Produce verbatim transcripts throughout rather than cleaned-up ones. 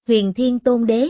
Huyền Thiên Tôn Đế.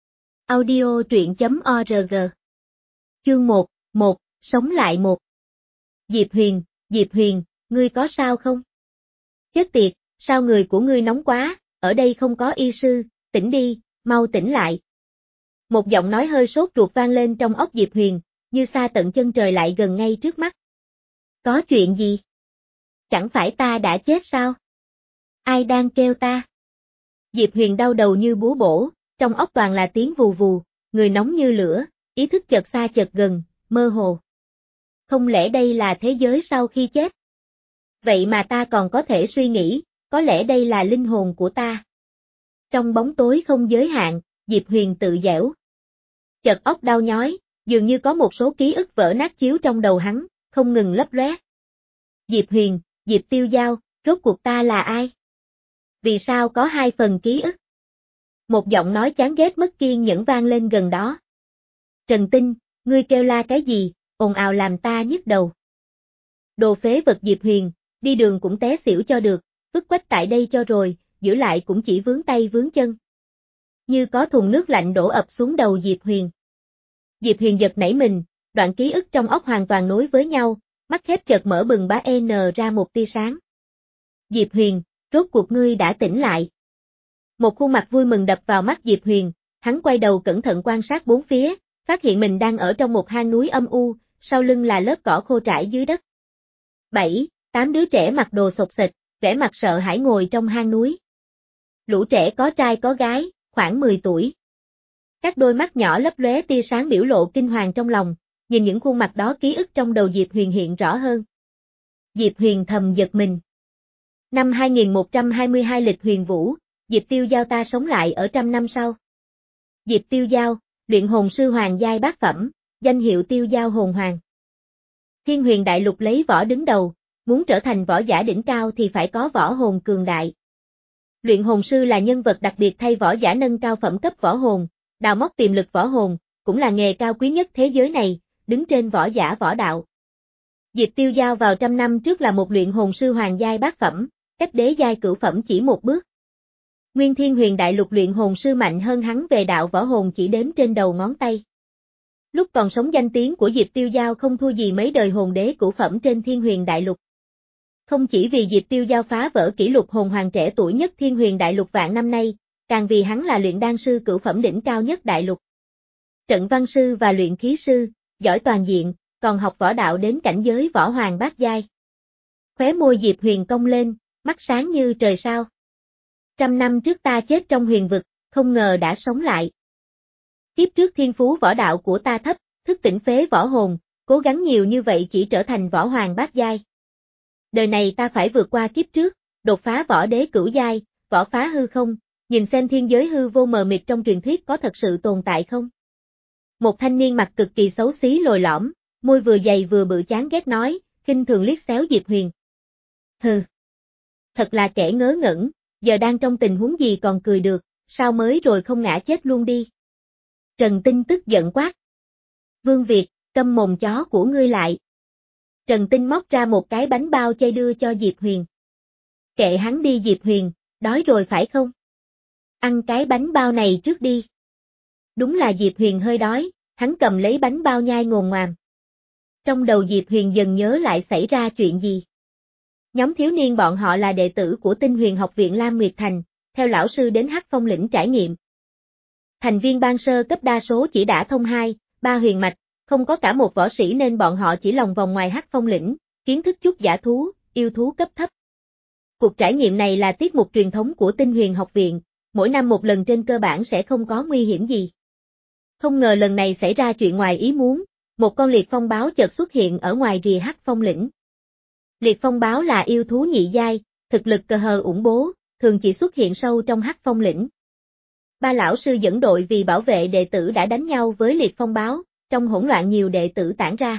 Audio truyện chấm org. Chương một, một, sống lại một. Diệp Huyền, Diệp Huyền, ngươi có sao không? Chết tiệt, sao người của ngươi nóng quá, ở đây không có y sư, tỉnh đi, mau tỉnh lại. Một giọng nói hơi sốt ruột vang lên trong óc Diệp Huyền, như xa tận chân trời lại gần ngay trước mắt. Có chuyện gì? Chẳng phải ta đã chết sao? Ai đang kêu ta? Diệp Huyền đau đầu như búa bổ, trong óc toàn là tiếng vù vù, người nóng như lửa, ý thức chợt xa chợt gần, mơ hồ. Không lẽ đây là thế giới sau khi chết? Vậy mà ta còn có thể suy nghĩ, có lẽ đây là linh hồn của ta. Trong bóng tối không giới hạn, Diệp Huyền tự dẻo. Chợt óc đau nhói, dường như có một số ký ức vỡ nát chiếu trong đầu hắn, không ngừng lấp lóe. Diệp Huyền, Diệp Tiêu Giao, rốt cuộc ta là ai? Vì sao có hai phần ký ức? Một giọng nói chán ghét mất kiên nhẫn vang lên gần đó. Trần Tinh, ngươi kêu la cái gì, ồn ào làm ta nhức đầu. Đồ phế vật Diệp Huyền, đi đường cũng té xỉu cho được, vứt quách tại đây cho rồi, giữ lại cũng chỉ vướng tay vướng chân. Như có thùng nước lạnh đổ ập xuống đầu Diệp Huyền. Diệp Huyền giật nảy mình, đoạn ký ức trong óc hoàn toàn nối với nhau, mắt khép chợt mở bừng bá n ra một tia sáng. Diệp Huyền, rốt cuộc ngươi đã tỉnh lại. Một khuôn mặt vui mừng đập vào mắt Diệp Huyền, hắn quay đầu cẩn thận quan sát bốn phía, phát hiện mình đang ở trong một hang núi âm u, sau lưng là lớp cỏ khô trải dưới đất. Bảy, tám đứa trẻ mặc đồ xộc xệch, vẻ mặt sợ hãi ngồi trong hang núi. Lũ trẻ có trai có gái, khoảng mười tuổi. Các đôi mắt nhỏ lấp lóe tia sáng biểu lộ kinh hoàng trong lòng, nhìn những khuôn mặt đó ký ức trong đầu Diệp Huyền hiện rõ hơn. Diệp Huyền thầm giật mình. Năm hai nghìn một trăm hai mươi hai lịch huyền vũ, Diệp Tiêu Giao ta sống lại ở trăm năm sau. Diệp Tiêu Giao, luyện hồn sư hoàng giai bát phẩm, danh hiệu Tiêu Giao hồn hoàng. Thiên Huyền Đại Lục lấy võ đứng đầu, muốn trở thành võ giả đỉnh cao thì phải có võ hồn cường đại. Luyện hồn sư là nhân vật đặc biệt thay võ giả nâng cao phẩm cấp võ hồn, đào móc tiềm lực võ hồn, cũng là nghề cao quý nhất thế giới này, đứng trên võ giả võ đạo. Diệp Tiêu Giao vào trăm năm trước là một luyện hồn sư hoàng giai bát phẩm, cách đế giai cửu phẩm chỉ một bước. Nguyên Thiên Huyền Đại Lục luyện hồn sư mạnh hơn hắn về đạo võ hồn chỉ đếm trên đầu ngón tay. Lúc còn sống danh tiếng của Diệp Tiêu Giao không thua gì mấy đời hồn đế cửu phẩm trên Thiên Huyền Đại Lục. Không chỉ vì Diệp Tiêu Giao phá vỡ kỷ lục hồn hoàng trẻ tuổi nhất Thiên Huyền Đại Lục vạn năm nay, càng vì hắn là luyện đan sư cửu phẩm đỉnh cao nhất đại lục. Trận văn sư và luyện khí sư, giỏi toàn diện, còn học võ đạo đến cảnh giới võ hoàng bát giai. Khóe môi Diệp Huyền cong lên, mắt sáng như trời sao. Trăm năm trước ta chết trong huyền vực, không ngờ đã sống lại. Kiếp trước thiên phú võ đạo của ta thấp, thức tỉnh phế võ hồn, cố gắng nhiều như vậy chỉ trở thành võ hoàng bát giai. Đời này ta phải vượt qua kiếp trước, đột phá võ đế cửu giai, võ phá hư không, nhìn xem thiên giới hư vô mờ mịt trong truyền thuyết có thật sự tồn tại không. Một thanh niên mặt cực kỳ xấu xí lồi lõm, môi vừa dày vừa bự chán ghét nói, khinh thường liếc xéo Diệp Huyền. Hừ. Thật là kẻ ngớ ngẩn, giờ đang trong tình huống gì còn cười được, sao mới rồi không ngã chết luôn đi. Trần Tinh tức giận quát. Vương Việt, câm mồm chó của ngươi lại. Trần Tinh móc ra một cái bánh bao chay đưa cho Diệp Huyền. Kệ hắn đi Diệp Huyền, đói rồi phải không? Ăn cái bánh bao này trước đi. Đúng là Diệp Huyền hơi đói, hắn cầm lấy bánh bao nhai ngồm ngoàm. Trong đầu Diệp Huyền dần nhớ lại xảy ra chuyện gì. Nhóm thiếu niên bọn họ là đệ tử của Tinh Huyền Học viện Lam Nguyệt Thành, theo lão sư đến Hắc Phong lĩnh trải nghiệm. Thành viên ban sơ cấp đa số chỉ đã thông hai, ba huyền mạch, không có cả một võ sĩ nên bọn họ chỉ lòng vòng ngoài Hắc Phong lĩnh, kiến thức chút dã thú, yêu thú cấp thấp. Cuộc trải nghiệm này là tiết mục truyền thống của Tinh Huyền Học viện, mỗi năm một lần trên cơ bản sẽ không có nguy hiểm gì. Không ngờ lần này xảy ra chuyện ngoài ý muốn, một con liệt phong báo chợt xuất hiện ở ngoài rìa Hắc Phong lĩnh. Liệt phong báo là yêu thú nhị giai, thực lực cờ hờ ủng bố, thường chỉ xuất hiện sâu trong Hắc Phong lĩnh. Ba lão sư dẫn đội vì bảo vệ đệ tử đã đánh nhau với liệt phong báo, trong hỗn loạn nhiều đệ tử tản ra.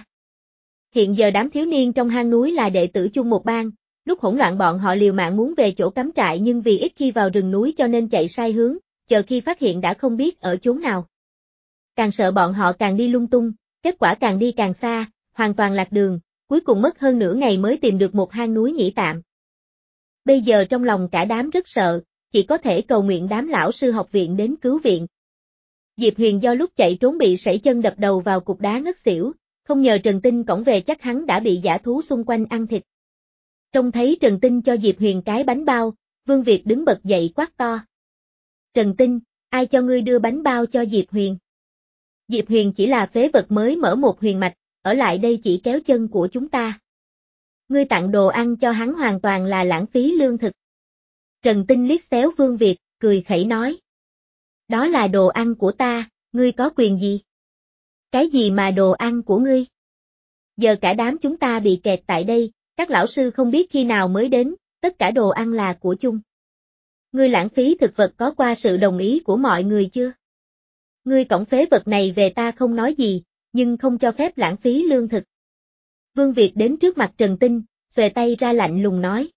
Hiện giờ đám thiếu niên trong hang núi là đệ tử chung một ban, lúc hỗn loạn bọn họ liều mạng muốn về chỗ cắm trại nhưng vì ít khi vào rừng núi cho nên chạy sai hướng, chờ khi phát hiện đã không biết ở chốn nào. Càng sợ bọn họ càng đi lung tung, kết quả càng đi càng xa, hoàn toàn lạc đường, cuối cùng mất hơn nửa ngày mới tìm được một hang núi nghỉ tạm. Bây giờ trong lòng cả đám rất sợ, chỉ có thể cầu nguyện đám lão sư học viện đến cứu viện. Diệp Huyền do lúc chạy trốn bị sẩy chân đập đầu vào cục đá ngất xỉu, không nhờ Trần Tinh cõng về chắc hắn đã bị dã thú xung quanh ăn thịt. Trông thấy Trần Tinh cho Diệp Huyền cái bánh bao, Vương Việt đứng bật dậy quát to. Trần Tinh, ai cho ngươi đưa bánh bao cho Diệp Huyền? Diệp Huyền chỉ là phế vật mới mở một huyền mạch, ở lại đây chỉ kéo chân của chúng ta. Ngươi tặng đồ ăn cho hắn hoàn toàn là lãng phí lương thực. Trần Tinh liếc xéo Vương Việt, cười khẩy nói. Đó là đồ ăn của ta, ngươi có quyền gì? Cái gì mà đồ ăn của ngươi? Giờ cả đám chúng ta bị kẹt tại đây, các lão sư không biết khi nào mới đến, tất cả đồ ăn là của chung. Ngươi lãng phí thực vật có qua sự đồng ý của mọi người chưa? Ngươi cõng phế vật này về ta không nói gì, nhưng không cho phép lãng phí lương thực. Vương Việt đến trước mặt Trần Tinh, xòe tay ra lạnh lùng nói.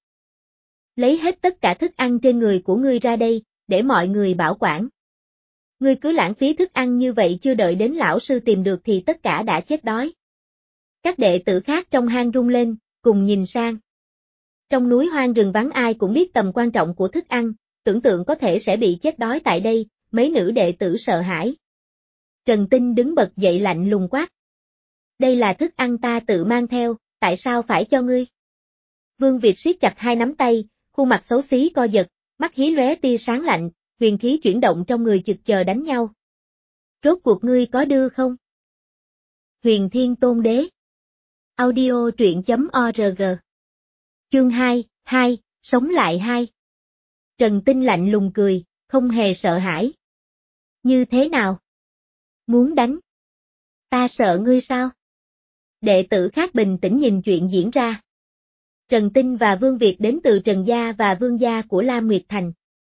Lấy hết tất cả thức ăn trên người của ngươi ra đây, để mọi người bảo quản. Ngươi cứ lãng phí thức ăn như vậy chưa đợi đến lão sư tìm được thì tất cả đã chết đói. Các đệ tử khác trong hang rung lên, cùng nhìn sang. Trong núi hoang rừng vắng ai cũng biết tầm quan trọng của thức ăn, tưởng tượng có thể sẽ bị chết đói tại đây, mấy nữ đệ tử sợ hãi. Trần Tinh đứng bật dậy lạnh lùng quát. Đây là thức ăn ta tự mang theo, tại sao phải cho ngươi? Vương Việt siết chặt hai nắm tay, khuôn mặt xấu xí co giật, mắt hí lóe tia sáng lạnh, huyền khí chuyển động trong người chực chờ đánh nhau. Rốt cuộc ngươi có đưa không? Huyền Thiên Tôn Đế. Audio truyện chấm org. Chương hai, hai, sống lại hai. Trần Tinh lạnh lùng cười, không hề sợ hãi. Như thế nào? Muốn đánh? Ta sợ ngươi sao? Đệ tử khác bình tĩnh nhìn chuyện diễn ra. Trần Tinh và Vương Việt đến từ Trần Gia và Vương Gia của Lam Nguyệt Thành.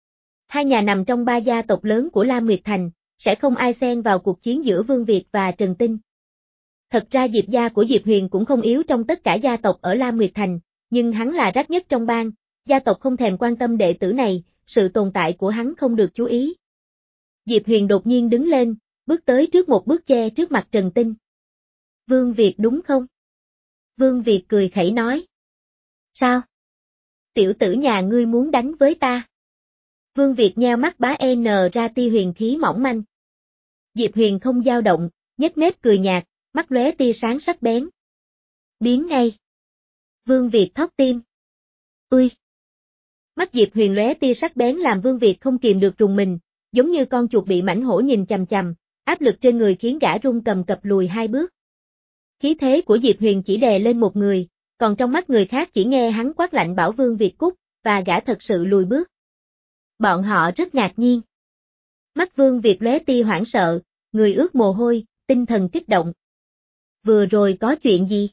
Hai nhà nằm trong ba gia tộc lớn của Lam Nguyệt Thành, sẽ không ai xen vào cuộc chiến giữa Vương Việt và Trần Tinh. Thật ra Diệp gia của Diệp Huyền cũng không yếu trong tất cả gia tộc ở Lam Nguyệt Thành, nhưng hắn là rách nhất trong bang, gia tộc không thèm quan tâm đệ tử này, sự tồn tại của hắn không được chú ý. Diệp Huyền đột nhiên đứng lên, bước tới trước một bước che trước mặt Trần Tinh. Vương Việt đúng không? Vương Việt cười khẩy nói. Sao? Tiểu tử nhà ngươi muốn đánh với ta? Vương Việt nheo mắt bá n ra tia huyền khí mỏng manh. Diệp Huyền không dao động, nhếch mép cười nhạt, mắt lóe tia sáng sắc bén. Biến ngay. Vương Việt thót tim. Ui. Mắt Diệp Huyền lóe tia sắc bén làm Vương Việt không kìm được rùng mình, giống như con chuột bị mãnh hổ nhìn chằm chằm, áp lực trên người khiến gã run cầm cập lùi hai bước. Khí thế của Diệp Huyền chỉ đè lên một người, còn trong mắt người khác chỉ nghe hắn quát lạnh bảo Vương Việt cút, và gã thật sự lùi bước. Bọn họ rất ngạc nhiên. Mắt Vương Việt lóe tia hoảng sợ, người ướt mồ hôi, tinh thần kích động. Vừa rồi có chuyện gì?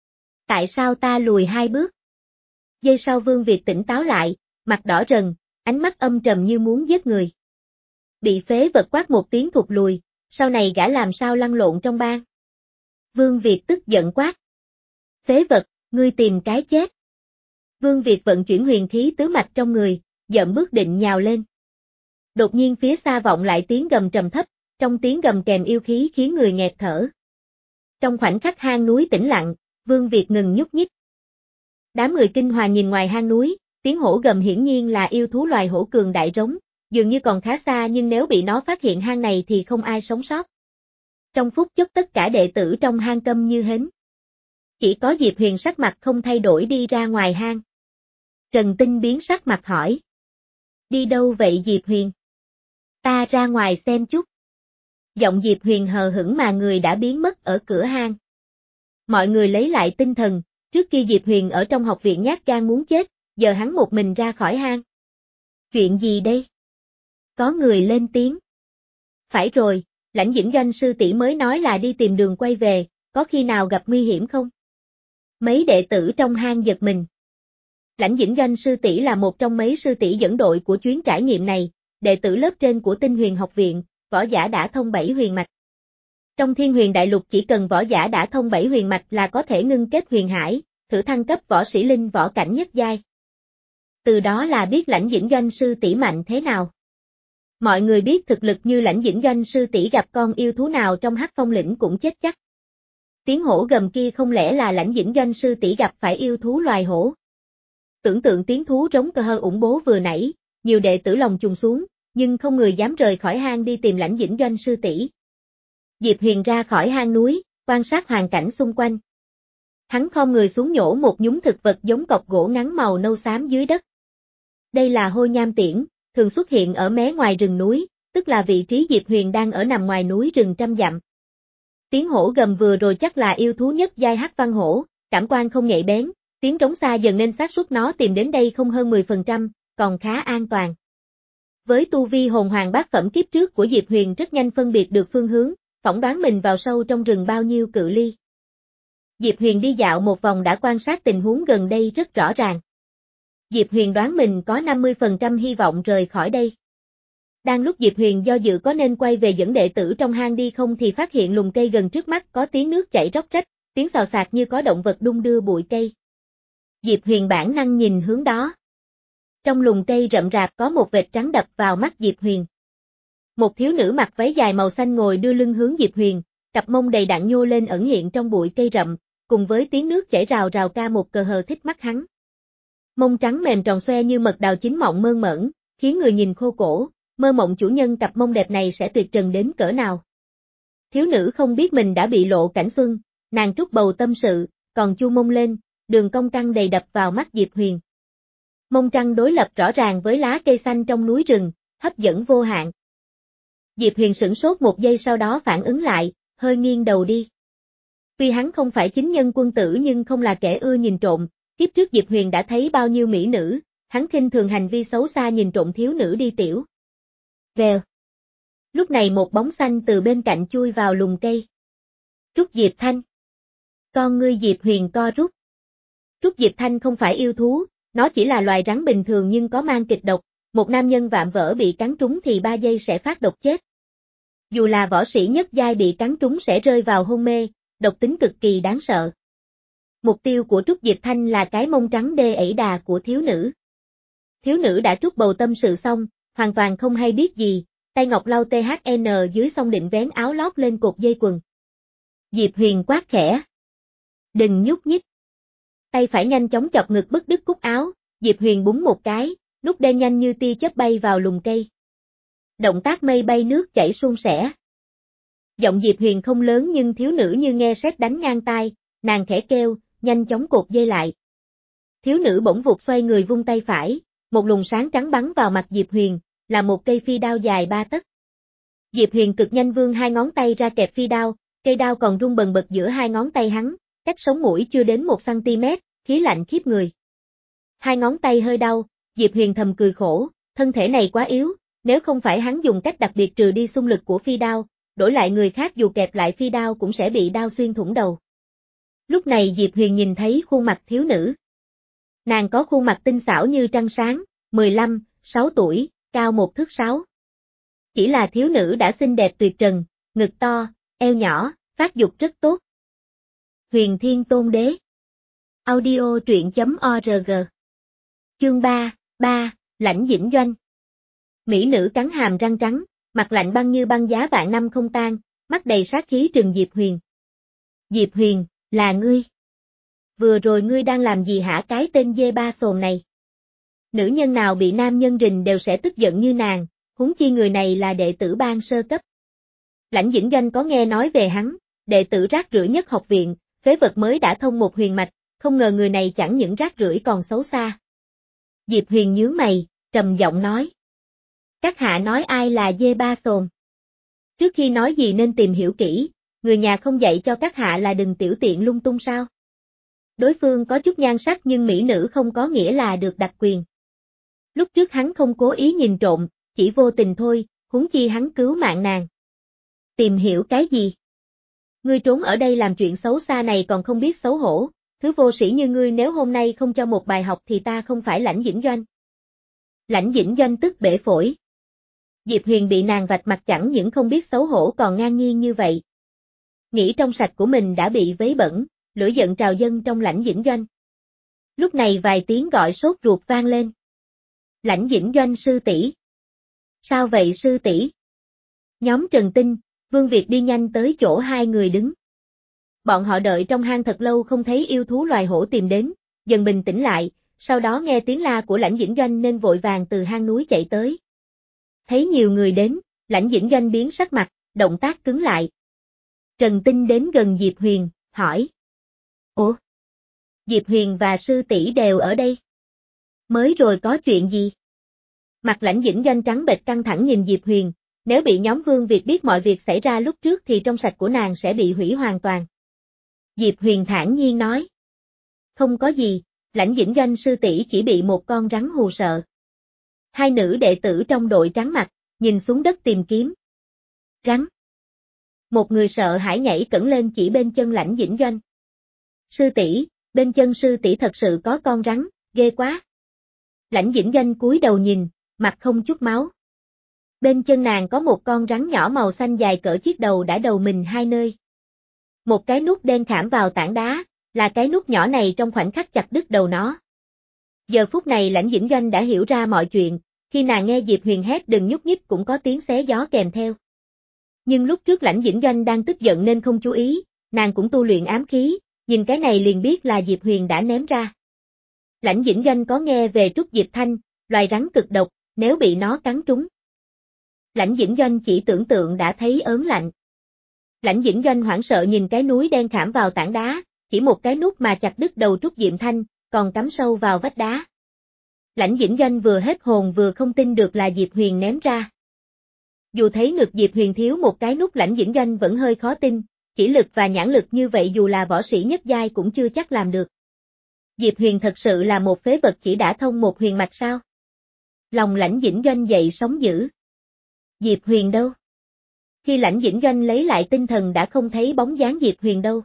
Tại sao ta lùi hai bước? Giây sau Vương Việt tỉnh táo lại, mặt đỏ rần, ánh mắt âm trầm như muốn giết người. Bị phế vật quát một tiếng thụt lùi, sau này gã làm sao lăn lộn trong bang? Vương Việt tức giận quát. Phế vật, ngươi tìm cái chết. Vương Việt vận chuyển huyền khí tứ mạch trong người, dậm bước định nhào lên. Đột nhiên phía xa vọng lại tiếng gầm trầm thấp, trong tiếng gầm kèm yêu khí khiến người nghẹt thở. Trong khoảnh khắc hang núi tĩnh lặng, Vương Việt ngừng nhúc nhích. Đám người kinh hoàng nhìn ngoài hang núi, tiếng hổ gầm hiển nhiên là yêu thú loài hổ cường đại rống, dường như còn khá xa nhưng nếu bị nó phát hiện hang này thì không ai sống sót. Trong phút chốc tất cả đệ tử trong hang câm như hến. Chỉ có Diệp Huyền sắc mặt không thay đổi đi ra ngoài hang. Trần Tinh biến sắc mặt hỏi. Đi đâu vậy Diệp Huyền? Ta ra ngoài xem chút. Giọng Diệp Huyền hờ hững mà người đã biến mất ở cửa hang. Mọi người lấy lại tinh thần, trước kia Diệp Huyền ở trong học viện nhát gan muốn chết, giờ hắn một mình ra khỏi hang. Chuyện gì đây? Có người lên tiếng. Phải rồi, Lãnh Dĩnh Doanh sư tỷ mới nói là đi tìm đường quay về, có khi nào gặp nguy hiểm không? Mấy đệ tử trong hang giật mình. Lãnh Dĩnh Doanh sư tỷ là một trong mấy sư tỷ dẫn đội của chuyến trải nghiệm này, đệ tử lớp trên của Tinh Huyền học viện, võ giả đã thông bảy huyền mạch. Trong Thiên Huyền Đại Lục chỉ cần võ giả đã thông bảy huyền mạch là có thể ngưng kết huyền hải, thử thăng cấp võ sĩ linh võ cảnh nhất giai. Từ đó là biết Lãnh Dĩnh Doanh sư tỷ mạnh thế nào. Mọi người biết thực lực như Lãnh Dĩnh Doanh sư tỷ gặp con yêu thú nào trong Hắc Phong lĩnh cũng chết chắc. Tiếng hổ gầm kia không lẽ là Lãnh Dĩnh Doanh sư tỷ gặp phải yêu thú loài hổ. Tưởng tượng tiếng thú rống cơ hơ ủng bố vừa nãy, nhiều đệ tử lòng trùng xuống, nhưng không người dám rời khỏi hang đi tìm Lãnh Dĩnh Doanh sư tỷ. Diệp Huyền ra khỏi hang núi, quan sát hoàn cảnh xung quanh. Hắn khom người xuống nhổ một nhúm thực vật giống cọc gỗ ngắn màu nâu xám dưới đất. Đây là hôi nham tiễn, thường xuất hiện ở mé ngoài rừng núi, tức là vị trí Diệp Huyền đang ở nằm ngoài núi rừng trăm dặm. Tiếng hổ gầm vừa rồi chắc là yêu thú nhất giai hắc văn hổ, cảm quan không nhạy bén, tiếng trống xa dần nên xác suất nó tìm đến đây không hơn mười phần trăm, còn khá an toàn. Với tu vi hồn hoàng bát phẩm kiếp trước của Diệp Huyền rất nhanh phân biệt được phương hướng, phỏng đoán mình vào sâu trong rừng bao nhiêu cự ly. Diệp Huyền đi dạo một vòng đã quan sát tình huống gần đây rất rõ ràng. Diệp Huyền đoán mình có năm mươi phần trăm hy vọng rời khỏi đây. Đang lúc Diệp Huyền do dự có nên quay về dẫn đệ tử trong hang đi không thì phát hiện lùm cây gần trước mắt có tiếng nước chảy róc rách, tiếng xào xạc như có động vật đung đưa bụi cây. Diệp Huyền bản năng nhìn hướng đó. Trong lùm cây rậm rạp có một vệt trắng đập vào mắt Diệp Huyền. Một thiếu nữ mặc váy dài màu xanh ngồi đưa lưng hướng Diệp Huyền, cặp mông đầy đặn nhô lên ẩn hiện trong bụi cây rậm, cùng với tiếng nước chảy rào rào ca một cờ hờ thích mắt hắn. Mông trắng mềm tròn xoe như mật đào chín mọng mơn mởn, khiến người nhìn khô cổ, mơ mộng chủ nhân cặp mông đẹp này sẽ tuyệt trần đến cỡ nào. Thiếu nữ không biết mình đã bị lộ cảnh xuân, nàng trút bầu tâm sự, còn chu mông lên, đường cong căng đầy đập vào mắt Diệp Huyền. Mông trăng đối lập rõ ràng với lá cây xanh trong núi rừng, hấp dẫn vô hạn. Diệp Huyền sửng sốt một giây sau đó phản ứng lại, hơi nghiêng đầu đi. Tuy hắn không phải chính nhân quân tử nhưng không là kẻ ưa nhìn trộm, kiếp trước Diệp Huyền đã thấy bao nhiêu mỹ nữ, hắn khinh thường hành vi xấu xa nhìn trộm thiếu nữ đi tiểu. Vèo. Lúc này một bóng xanh từ bên cạnh chui vào lùm cây. Trúc Diệp Thanh. Con ngươi Diệp Huyền co rút. Trúc Diệp Thanh không phải yêu thú, nó chỉ là loài rắn bình thường nhưng có mang kịch độc, một nam nhân vạm vỡ bị cắn trúng thì ba giây sẽ phát độc chết. Dù là võ sĩ nhất giai bị cắn trúng sẽ rơi vào hôn mê, độc tính cực kỳ đáng sợ. Mục tiêu của Trúc Diệp Thanh là cái mông trắng đê ẩy đà của thiếu nữ. Thiếu nữ đã trút bầu tâm sự xong, hoàn toàn không hay biết gì, tay ngọc lau tê hát en dưới xong định vén áo lót lên cột dây quần. Diệp Huyền quát khẽ. Đừng nhúc nhích. Tay phải nhanh chóng chọc ngực bứt đứt cúc áo, Diệp Huyền búng một cái, nút đen nhanh như tia chớp bay vào lùm cây. Động tác mây bay nước chảy suôn sẻ. Giọng Diệp Huyền không lớn nhưng thiếu nữ như nghe sét đánh ngang tai, nàng khẽ kêu, nhanh chóng cột dây lại. Thiếu nữ bỗng vụt xoay người vung tay phải, một luồng sáng trắng bắn vào mặt Diệp Huyền, là một cây phi đao dài ba tấc. Diệp Huyền cực nhanh vươn hai ngón tay ra kẹp phi đao, cây đao còn rung bần bật giữa hai ngón tay hắn, cách sống mũi chưa đến một xăng-ti-mét, khí lạnh khiếp người. Hai ngón tay hơi đau, Diệp Huyền thầm cười khổ, thân thể này quá yếu, nếu không phải hắn dùng cách đặc biệt trừ đi xung lực của phi đao, đổi lại người khác dù kẹp lại phi đao cũng sẽ bị đao xuyên thủng đầu. Lúc này Diệp Huyền nhìn thấy khuôn mặt thiếu nữ. Nàng có khuôn mặt tinh xảo như trăng sáng, mười lăm, sáu tuổi, cao một thước sáu. Chỉ là thiếu nữ đã xinh đẹp tuyệt trần, ngực to, eo nhỏ, phát dục rất tốt. Huyền Thiên Tôn Đế. Audio truyện chấm org. Chương ba, ba, Lãnh Dĩnh Doanh. Mỹ nữ cắn hàm răng trắng, mặt lạnh băng như băng giá vạn năm không tan, mắt đầy sát khí trừng Diệp Huyền. Diệp Huyền, là ngươi. Vừa rồi ngươi đang làm gì hả cái tên dê ba sồn này? Nữ nhân nào bị nam nhân rình đều sẽ tức giận như nàng, huống chi người này là đệ tử ban sơ cấp. Lãnh Dĩnh Doanh có nghe nói về hắn, đệ tử rác rưởi nhất học viện, phế vật mới đã thông một huyền mạch, không ngờ người này chẳng những rác rưởi còn xấu xa. Diệp Huyền nhướng mày, trầm giọng nói. Các hạ nói ai là dê ba sồn? Trước khi nói gì nên tìm hiểu kỹ, người nhà không dạy cho các hạ là đừng tiểu tiện lung tung sao? Đối phương có chút nhan sắc nhưng mỹ nữ không có nghĩa là được đặc quyền. Lúc trước hắn không cố ý nhìn trộm, chỉ vô tình thôi, huống chi hắn cứu mạng nàng. Tìm hiểu cái gì? Ngươi trốn ở đây làm chuyện xấu xa này còn không biết xấu hổ, thứ vô sĩ như ngươi nếu hôm nay không cho một bài học thì ta không phải Lãnh Dĩnh Doanh. Lãnh Dĩnh Doanh tức bể phổi. Diệp Huyền bị nàng vạch mặt chẳng những không biết xấu hổ còn ngang nhiên như vậy. Nghĩ trong sạch của mình đã bị vấy bẩn, lửa giận trào dâng trong Lãnh Dĩnh Doanh. Lúc này vài tiếng gọi sốt ruột vang lên. Lãnh Dĩnh Doanh sư tỷ. Sao vậy sư tỷ? Nhóm Trần Tinh, Vương Việt đi nhanh tới chỗ hai người đứng. Bọn họ đợi trong hang thật lâu không thấy yêu thú loài hổ tìm đến, dần bình tĩnh lại, sau đó nghe tiếng la của Lãnh Dĩnh Doanh nên vội vàng từ hang núi chạy tới. Thấy nhiều người đến, Lãnh Dĩnh Doanh biến sắc mặt, động tác cứng lại. Trần Tinh đến gần Diệp Huyền, hỏi. Ủa? Diệp Huyền và sư tỷ đều ở đây. Mới rồi có chuyện gì? Mặt Lãnh Dĩnh Doanh trắng bệch căng thẳng nhìn Diệp Huyền, nếu bị nhóm Vương Việt biết mọi việc xảy ra lúc trước thì trong sạch của nàng sẽ bị hủy hoàn toàn. Diệp Huyền thản nhiên nói. Không có gì, Lãnh Dĩnh Doanh sư tỷ chỉ bị một con rắn hù sợ. Hai nữ đệ tử trong đội trắng mặt, nhìn xuống đất tìm kiếm. Rắn. Một người sợ hãi nhảy cẫng lên chỉ bên chân Lãnh Dĩnh Doanh. Sư tỷ, bên chân sư tỷ thật sự có con rắn, ghê quá. Lãnh Dĩnh Doanh cúi đầu nhìn, mặt không chút máu. Bên chân nàng có một con rắn nhỏ màu xanh dài cỡ chiếc đầu đã đầu mình hai nơi. Một cái nút đen khảm vào tảng đá, là cái nút nhỏ này trong khoảnh khắc chặt đứt đầu nó. Giờ phút này Lãnh Dĩnh Doanh đã hiểu ra mọi chuyện, khi nàng nghe Diệp Huyền hét đừng nhúc nhích cũng có tiếng xé gió kèm theo. Nhưng lúc trước Lãnh Dĩnh Doanh đang tức giận nên không chú ý, nàng cũng tu luyện ám khí, nhìn cái này liền biết là Diệp Huyền đã ném ra. Lãnh Dĩnh Doanh có nghe về trúc diệp thanh, loài rắn cực độc, nếu bị nó cắn trúng. Lãnh Dĩnh Doanh chỉ tưởng tượng đã thấy ớn lạnh. Lãnh Dĩnh Doanh hoảng sợ nhìn cái núi đen khảm vào tảng đá, chỉ một cái nút mà chặt đứt đầu trúc diệp thanh, còn cắm sâu vào vách đá. Lãnh Dĩnh Doanh vừa hết hồn vừa không tin được là Diệp Huyền ném ra. Dù thấy ngực Diệp Huyền thiếu một cái nút Lãnh Dĩnh Doanh vẫn hơi khó tin, chỉ lực và nhãn lực như vậy dù là võ sĩ nhất giai cũng chưa chắc làm được. Diệp Huyền thật sự là một phế vật chỉ đã thông một huyền mạch sao? Lòng Lãnh Dĩnh Doanh dậy sóng dữ. Diệp Huyền đâu? Khi Lãnh Dĩnh Doanh lấy lại tinh thần đã không thấy bóng dáng Diệp Huyền đâu.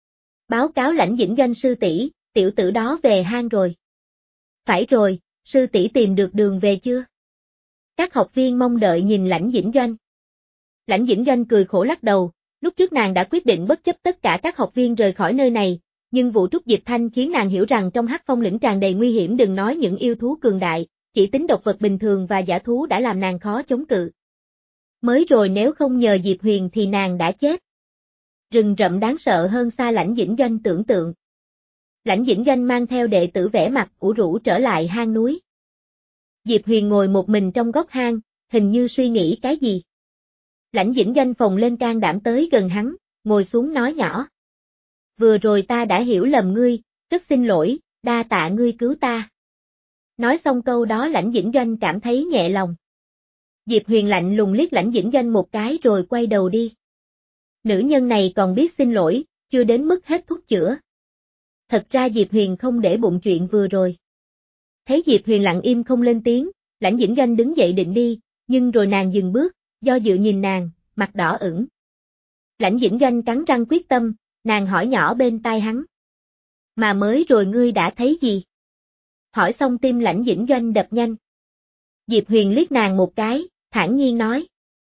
Báo cáo Lãnh Dĩnh Doanh sư tỷ, tiểu tử đó về hang rồi. Phải rồi, sư tỷ tìm được đường về chưa? Các học viên mong đợi nhìn Lãnh Dĩnh Doanh. Lãnh Dĩnh Doanh cười khổ lắc đầu, lúc trước nàng đã quyết định bất chấp tất cả các học viên rời khỏi nơi này, nhưng vụ trúc diệp thanh khiến nàng hiểu rằng trong Hắc Phong lĩnh tràn đầy nguy hiểm, đừng nói những yêu thú cường đại, chỉ tính độc vật bình thường và dã thú đã làm nàng khó chống cự. Mới rồi nếu không nhờ Diệp Huyền thì nàng đã chết. Rừng rậm đáng sợ hơn xa Lãnh Dĩnh Doanh tưởng tượng. Lãnh Dĩnh Doanh mang theo đệ tử vẻ mặt ủ rũ trở lại hang núi. Diệp Huyền ngồi một mình trong góc hang, hình như suy nghĩ cái gì. Lãnh Dĩnh Doanh phồng lên can đảm tới gần hắn, ngồi xuống nói nhỏ. Vừa rồi ta đã hiểu lầm ngươi, rất xin lỗi, đa tạ ngươi cứu ta. Nói xong câu đó Lãnh Dĩnh Doanh cảm thấy nhẹ lòng. Diệp Huyền lạnh lùng liếc Lãnh Dĩnh Doanh một cái rồi quay đầu đi. Nữ nhân này còn biết xin lỗi, chưa đến mức hết thuốc chữa. Thật ra Diệp Huyền không để bụng chuyện vừa rồi. Thấy Diệp Huyền lặng im không lên tiếng, Lãnh Dĩnh Doanh đứng dậy định đi, nhưng rồi nàng dừng bước, do dự nhìn nàng, mặt đỏ ửng. Lãnh Dĩnh Doanh cắn răng quyết tâm, nàng hỏi nhỏ bên tai hắn. Mà mới rồi ngươi đã thấy gì? Hỏi xong tim Lãnh Dĩnh Doanh đập nhanh. Diệp Huyền liếc nàng một cái, thản nhiên nói.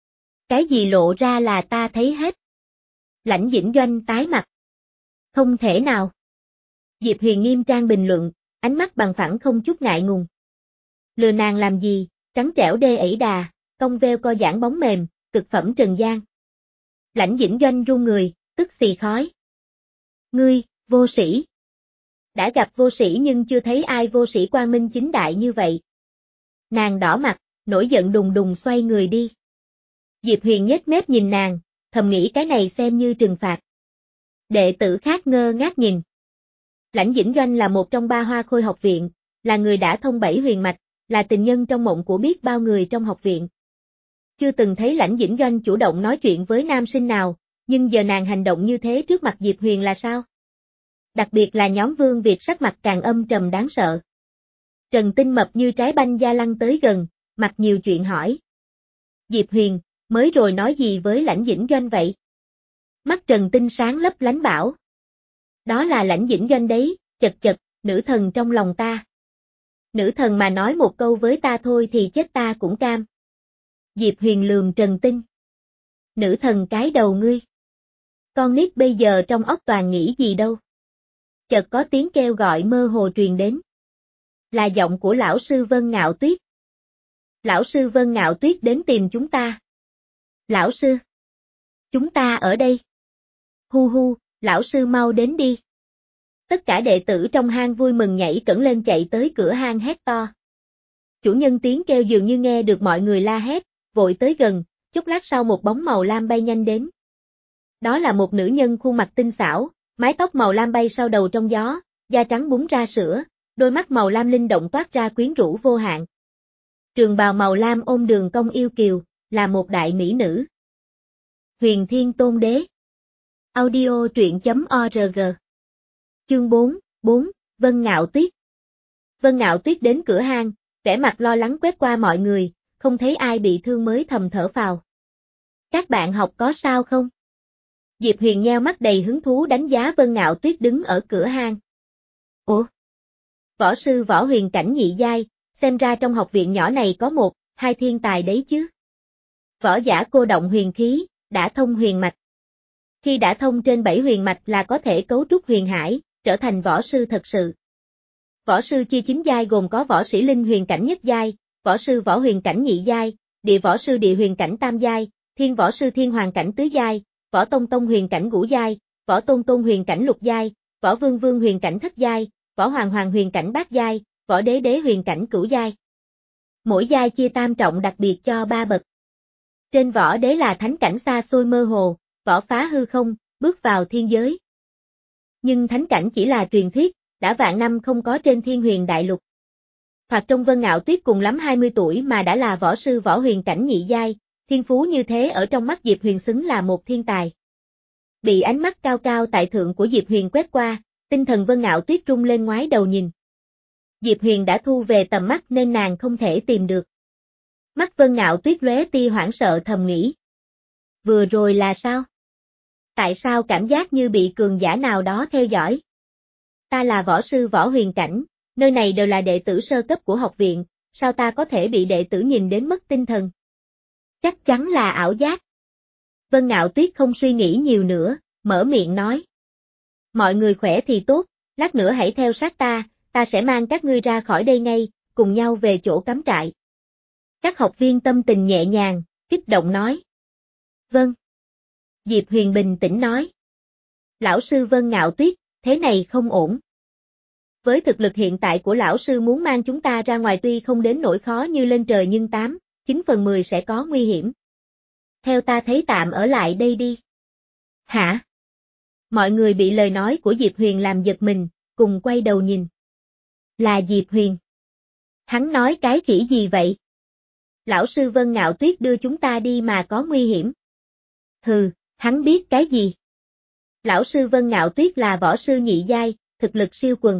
Cái gì lộ ra là ta thấy hết. Lãnh Dĩnh Doanh tái mặt. Không thể nào. Diệp Huyền nghiêm trang bình luận, ánh mắt bằng phẳng không chút ngại ngùng. Lừa nàng làm gì, trắng trẻo đê ẩy đà, cong veo co giãn bóng mềm, cực phẩm trần gian. Lãnh Dĩnh Doanh run người, tức xì khói. Ngươi, vô sĩ. Đã gặp vô sĩ nhưng chưa thấy ai vô sĩ quang minh chính đại như vậy. Nàng đỏ mặt, nổi giận đùng đùng xoay người đi. Diệp Huyền nhếch mép nhìn nàng, thầm nghĩ cái này xem như trừng phạt. Đệ tử khác ngơ ngác nhìn. Lãnh Dĩnh Doanh là một trong ba hoa khôi học viện, là người đã thông bảy huyền mạch, là tình nhân trong mộng của biết bao người trong học viện. Chưa từng thấy Lãnh Dĩnh Doanh chủ động nói chuyện với nam sinh nào, nhưng giờ nàng hành động như thế trước mặt Diệp Huyền là sao? Đặc biệt là nhóm Vương Việt sắc mặt càng âm trầm đáng sợ. Trần Tinh mập như trái banh da lăng tới gần, mặt nhiều chuyện hỏi. Diệp Huyền, mới rồi nói gì với Lãnh Dĩnh Doanh vậy? Mắt Trần Tinh sáng lấp lánh bảo. Đó là Lãnh Dĩnh Doanh đấy, chật chật, nữ thần trong lòng ta. Nữ thần mà nói một câu với ta thôi thì chết ta cũng cam. Diệp Huyền lườm Trần Tinh. Nữ thần cái đầu ngươi. Con nít bây giờ trong óc toàn nghĩ gì đâu. Chợt có tiếng kêu gọi mơ hồ truyền đến. Là giọng của lão sư Vân Ngạo Tuyết. Lão sư Vân Ngạo Tuyết đến tìm chúng ta. Lão sư. Chúng ta ở đây. Hu hu, lão sư mau đến đi. Tất cả đệ tử trong hang vui mừng nhảy cẫng lên chạy tới cửa hang hét to. Chủ nhân tiếng kêu dường như nghe được mọi người la hét, vội tới gần, chốc lát sau một bóng màu lam bay nhanh đến. Đó là một nữ nhân khuôn mặt tinh xảo, mái tóc màu lam bay sau đầu trong gió, da trắng búng ra sữa, đôi mắt màu lam linh động toát ra quyến rũ vô hạn. Trường bào màu lam ôm đường cong yêu kiều, là một đại mỹ nữ. Huyền Thiên Tôn Đế. Audio truyện chấm org. Chương bốn, bốn, Vân Ngạo Tuyết. Vân Ngạo Tuyết đến cửa hang, vẻ mặt lo lắng quét qua mọi người, không thấy ai bị thương mới thầm thở phào. Các bạn học có sao không? Diệp Huyền nheo mắt đầy hứng thú đánh giá Vân Ngạo Tuyết đứng ở cửa hang. Ủa? Võ sư võ huyền cảnh nhị giai, xem ra trong học viện nhỏ này có một, hai thiên tài đấy chứ. Võ giả cô động huyền khí, đã thông huyền mạch. Khi đã thông trên bảy huyền mạch là có thể cấu trúc huyền hải, trở thành võ sư thật sự. Võ sư chia chín giai gồm có võ sĩ linh huyền cảnh nhất giai, võ sư võ huyền cảnh nhị giai, địa võ sư địa huyền cảnh tam giai, thiên võ sư thiên hoàng cảnh tứ giai, võ tông tông huyền cảnh ngũ giai, võ tôn tôn huyền cảnh lục giai, võ vương vương huyền cảnh thất giai, võ hoàng hoàng huyền cảnh bát giai, võ đế đế huyền cảnh cửu giai. Mỗi giai chia tam trọng đặc biệt cho ba bậc. Trên võ đế là thánh cảnh xa xôi mơ hồ, võ phá hư không, bước vào thiên giới. Nhưng thánh cảnh chỉ là truyền thuyết, đã vạn năm không có trên thiên huyền đại lục. Hoặc trong Vân Ngạo Tuyết cùng lắm hai mươi tuổi mà đã là võ sư võ huyền cảnh nhị giai, thiên phú như thế ở trong mắt Diệp Huyền xứng là một thiên tài. Bị ánh mắt cao cao tại thượng của Diệp Huyền quét qua, tinh thần Vân Ngạo Tuyết rung lên ngoái đầu nhìn. Diệp Huyền đã thu về tầm mắt nên nàng không thể tìm được. Mắt Vân Ngạo Tuyết lóe tia hoảng sợ thầm nghĩ. Vừa rồi là sao? Tại sao cảm giác như bị cường giả nào đó theo dõi? Ta là võ sư võ huyền cảnh, nơi này đều là đệ tử sơ cấp của học viện, sao ta có thể bị đệ tử nhìn đến mất tinh thần? Chắc chắn là ảo giác. Vân Ngạo Tuyết không suy nghĩ nhiều nữa, mở miệng nói. Mọi người khỏe thì tốt, lát nữa hãy theo sát ta, ta sẽ mang các ngươi ra khỏi đây ngay, cùng nhau về chỗ cắm trại. Các học viên tâm tình nhẹ nhàng, kích động nói. Vâng. Diệp Huyền bình tĩnh nói. Lão sư Vân Ngạo Tuyết, thế này không ổn. Với thực lực hiện tại của lão sư muốn mang chúng ta ra ngoài tuy không đến nỗi khó như lên trời nhưng tám, chín phần mười sẽ có nguy hiểm. Theo ta thấy tạm ở lại đây đi. Hả? Mọi người bị lời nói của Diệp Huyền làm giật mình, cùng quay đầu nhìn. Là Diệp Huyền. Hắn nói cái khỉ gì vậy? Lão sư Vân Ngạo Tuyết đưa chúng ta đi mà có nguy hiểm. Hừ, hắn biết cái gì? Lão sư Vân Ngạo Tuyết là võ sư nhị giai, thực lực siêu quần.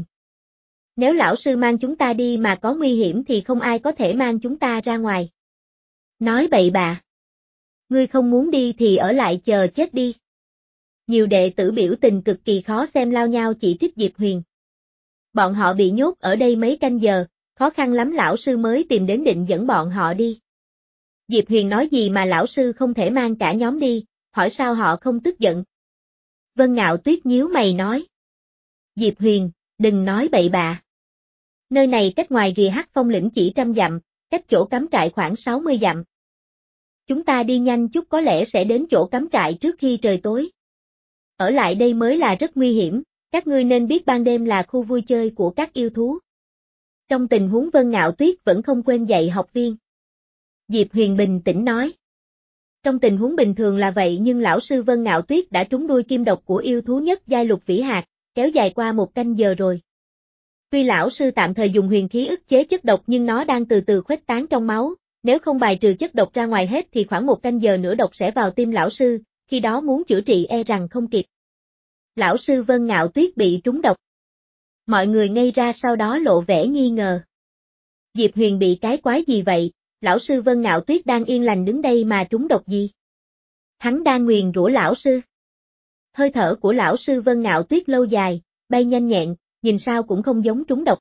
Nếu lão sư mang chúng ta đi mà có nguy hiểm thì không ai có thể mang chúng ta ra ngoài. Nói bậy bạ. Ngươi không muốn đi thì ở lại chờ chết đi. Nhiều đệ tử biểu tình cực kỳ khó xem lao nhau chỉ trích Diệp Huyền. Bọn họ bị nhốt ở đây mấy canh giờ, khó khăn lắm lão sư mới tìm đến định dẫn bọn họ đi. Diệp Huyền nói gì mà lão sư không thể mang cả nhóm đi, hỏi sao họ không tức giận. Vân Ngạo Tuyết nhíu mày nói. Diệp Huyền, đừng nói bậy bạ. Nơi này cách ngoài rìa Hắc Phong lĩnh chỉ trăm dặm, cách chỗ cắm trại khoảng sáu mươi dặm. Chúng ta đi nhanh chút có lẽ sẽ đến chỗ cắm trại trước khi trời tối. Ở lại đây mới là rất nguy hiểm, các ngươi nên biết ban đêm là khu vui chơi của các yêu thú. Trong tình huống Vân Ngạo Tuyết vẫn không quên dạy học viên. Diệp Huyền bình tĩnh nói. Trong tình huống bình thường là vậy nhưng lão sư Vân Ngạo Tuyết đã trúng đuôi kim độc của yêu thú nhất giai Lục Vĩ Hạc, kéo dài qua một canh giờ rồi. Tuy lão sư tạm thời dùng huyền khí ức chế chất độc nhưng nó đang từ từ khuếch tán trong máu, nếu không bài trừ chất độc ra ngoài hết thì khoảng một canh giờ nữa độc sẽ vào tim lão sư, khi đó muốn chữa trị e rằng không kịp. Lão sư Vân Ngạo Tuyết bị trúng độc. Mọi người ngây ra sau đó lộ vẻ nghi ngờ. Diệp Huyền bị cái quái gì vậy, lão sư Vân Ngạo Tuyết đang yên lành đứng đây mà trúng độc gì? Hắn đang nguyền rủa lão sư. Hơi thở của lão sư Vân Ngạo Tuyết lâu dài, bay nhanh nhẹn, nhìn sao cũng không giống trúng độc.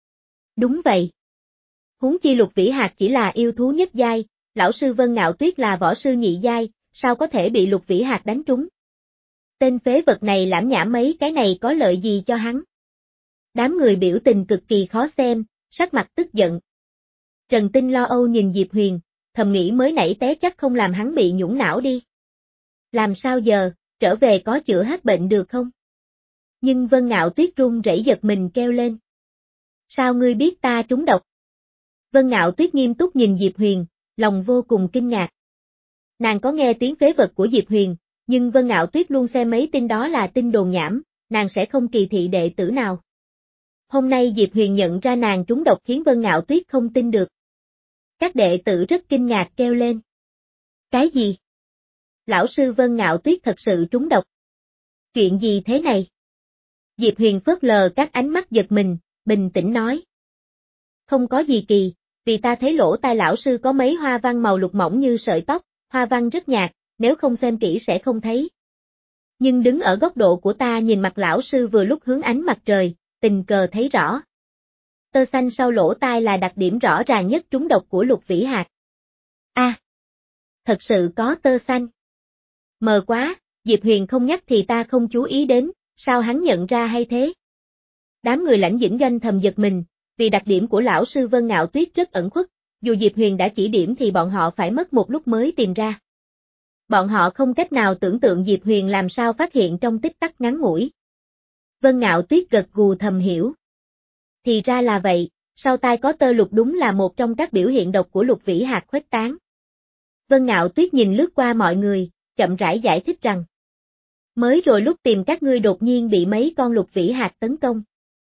Đúng vậy. Huống chi Lục Vĩ Hạc chỉ là yêu thú nhất giai, lão sư Vân Ngạo Tuyết là võ sư nhị giai, sao có thể bị Lục Vĩ Hạc đánh trúng? Tên phế vật này lãm nhảm mấy cái này có lợi gì cho hắn? Đám người biểu tình cực kỳ khó xem, sắc mặt tức giận. Trần Tinh lo âu nhìn Diệp Huyền, thầm nghĩ mới nãy té chắc không làm hắn bị nhũng não đi. Làm sao giờ, trở về có chữa hết bệnh được không? Nhưng Vân Ngạo Tuyết run rẩy giật mình kêu lên. Sao ngươi biết ta trúng độc? Vân Ngạo Tuyết nghiêm túc nhìn Diệp Huyền, lòng vô cùng kinh ngạc. Nàng có nghe tiếng phế vật của Diệp Huyền, nhưng Vân Ngạo Tuyết luôn xem mấy tin đó là tin đồn nhảm, nàng sẽ không kỳ thị đệ tử nào. Hôm nay Diệp Huyền nhận ra nàng trúng độc khiến Vân Ngạo Tuyết không tin được. Các đệ tử rất kinh ngạc kêu lên. Cái gì? Lão sư Vân Ngạo Tuyết thật sự trúng độc. Chuyện gì thế này? Diệp Huyền phớt lờ các ánh mắt giật mình, bình tĩnh nói. Không có gì kỳ, vì ta thấy lỗ tai lão sư có mấy hoa văn màu lục mỏng như sợi tóc, hoa văn rất nhạt, nếu không xem kỹ sẽ không thấy. Nhưng đứng ở góc độ của ta nhìn mặt lão sư vừa lúc hướng ánh mặt trời, tình cờ thấy rõ. Tơ xanh sau lỗ tai là đặc điểm rõ ràng nhất trúng độc của Lục Vĩ Hạc. A, à, thật sự có tơ xanh. Mờ quá, Diệp Huyền không nhắc thì ta không chú ý đến, sao hắn nhận ra hay thế? Đám người Lãnh Dĩnh Doanh thầm giật mình, vì đặc điểm của lão sư Vân Ngạo Tuyết rất ẩn khuất, dù Diệp Huyền đã chỉ điểm thì bọn họ phải mất một lúc mới tìm ra. Bọn họ không cách nào tưởng tượng Diệp Huyền làm sao phát hiện trong tích tắc ngắn ngủi. Vân Ngạo Tuyết gật gù thầm hiểu. Thì ra là vậy, sau tai có tơ lục đúng là một trong các biểu hiện độc của Lục Vĩ Hạc khuếch tán. Vân Ngạo Tuyết nhìn lướt qua mọi người, chậm rãi giải thích rằng. Mới rồi lúc tìm các ngươi đột nhiên bị mấy con Lục Vĩ Hạc tấn công.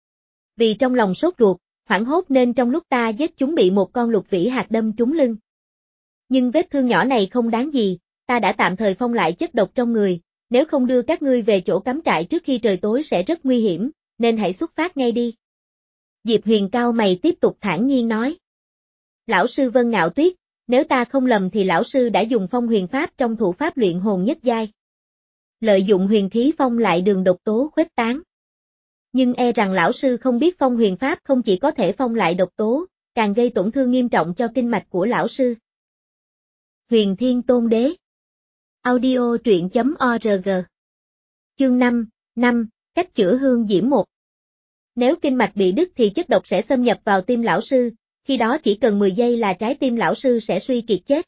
Vì trong lòng sốt ruột, hoảng hốt nên trong lúc ta giết chúng bị một con Lục Vĩ Hạc đâm trúng lưng. Nhưng vết thương nhỏ này không đáng gì, ta đã tạm thời phong lại chất độc trong người, nếu không đưa các ngươi về chỗ cắm trại trước khi trời tối sẽ rất nguy hiểm, nên hãy xuất phát ngay đi. Diệp Huyền cao mày tiếp tục thản nhiên nói. Lão sư Vân Ngạo Tuyết, nếu ta không lầm thì lão sư đã dùng phong huyền pháp trong thủ pháp luyện hồn nhất giai. Lợi dụng huyền khí phong lại đường độc tố khuếch tán. Nhưng e rằng lão sư không biết phong huyền pháp không chỉ có thể phong lại độc tố, càng gây tổn thương nghiêm trọng cho kinh mạch của lão sư. Huyền Thiên Tôn Đế. Audio truyện chấm org. Chương năm, năm, cách chữa hương diễm một. Nếu kinh mạch bị đứt thì chất độc sẽ xâm nhập vào tim lão sư, khi đó chỉ cần mười giây là trái tim lão sư sẽ suy kiệt chết.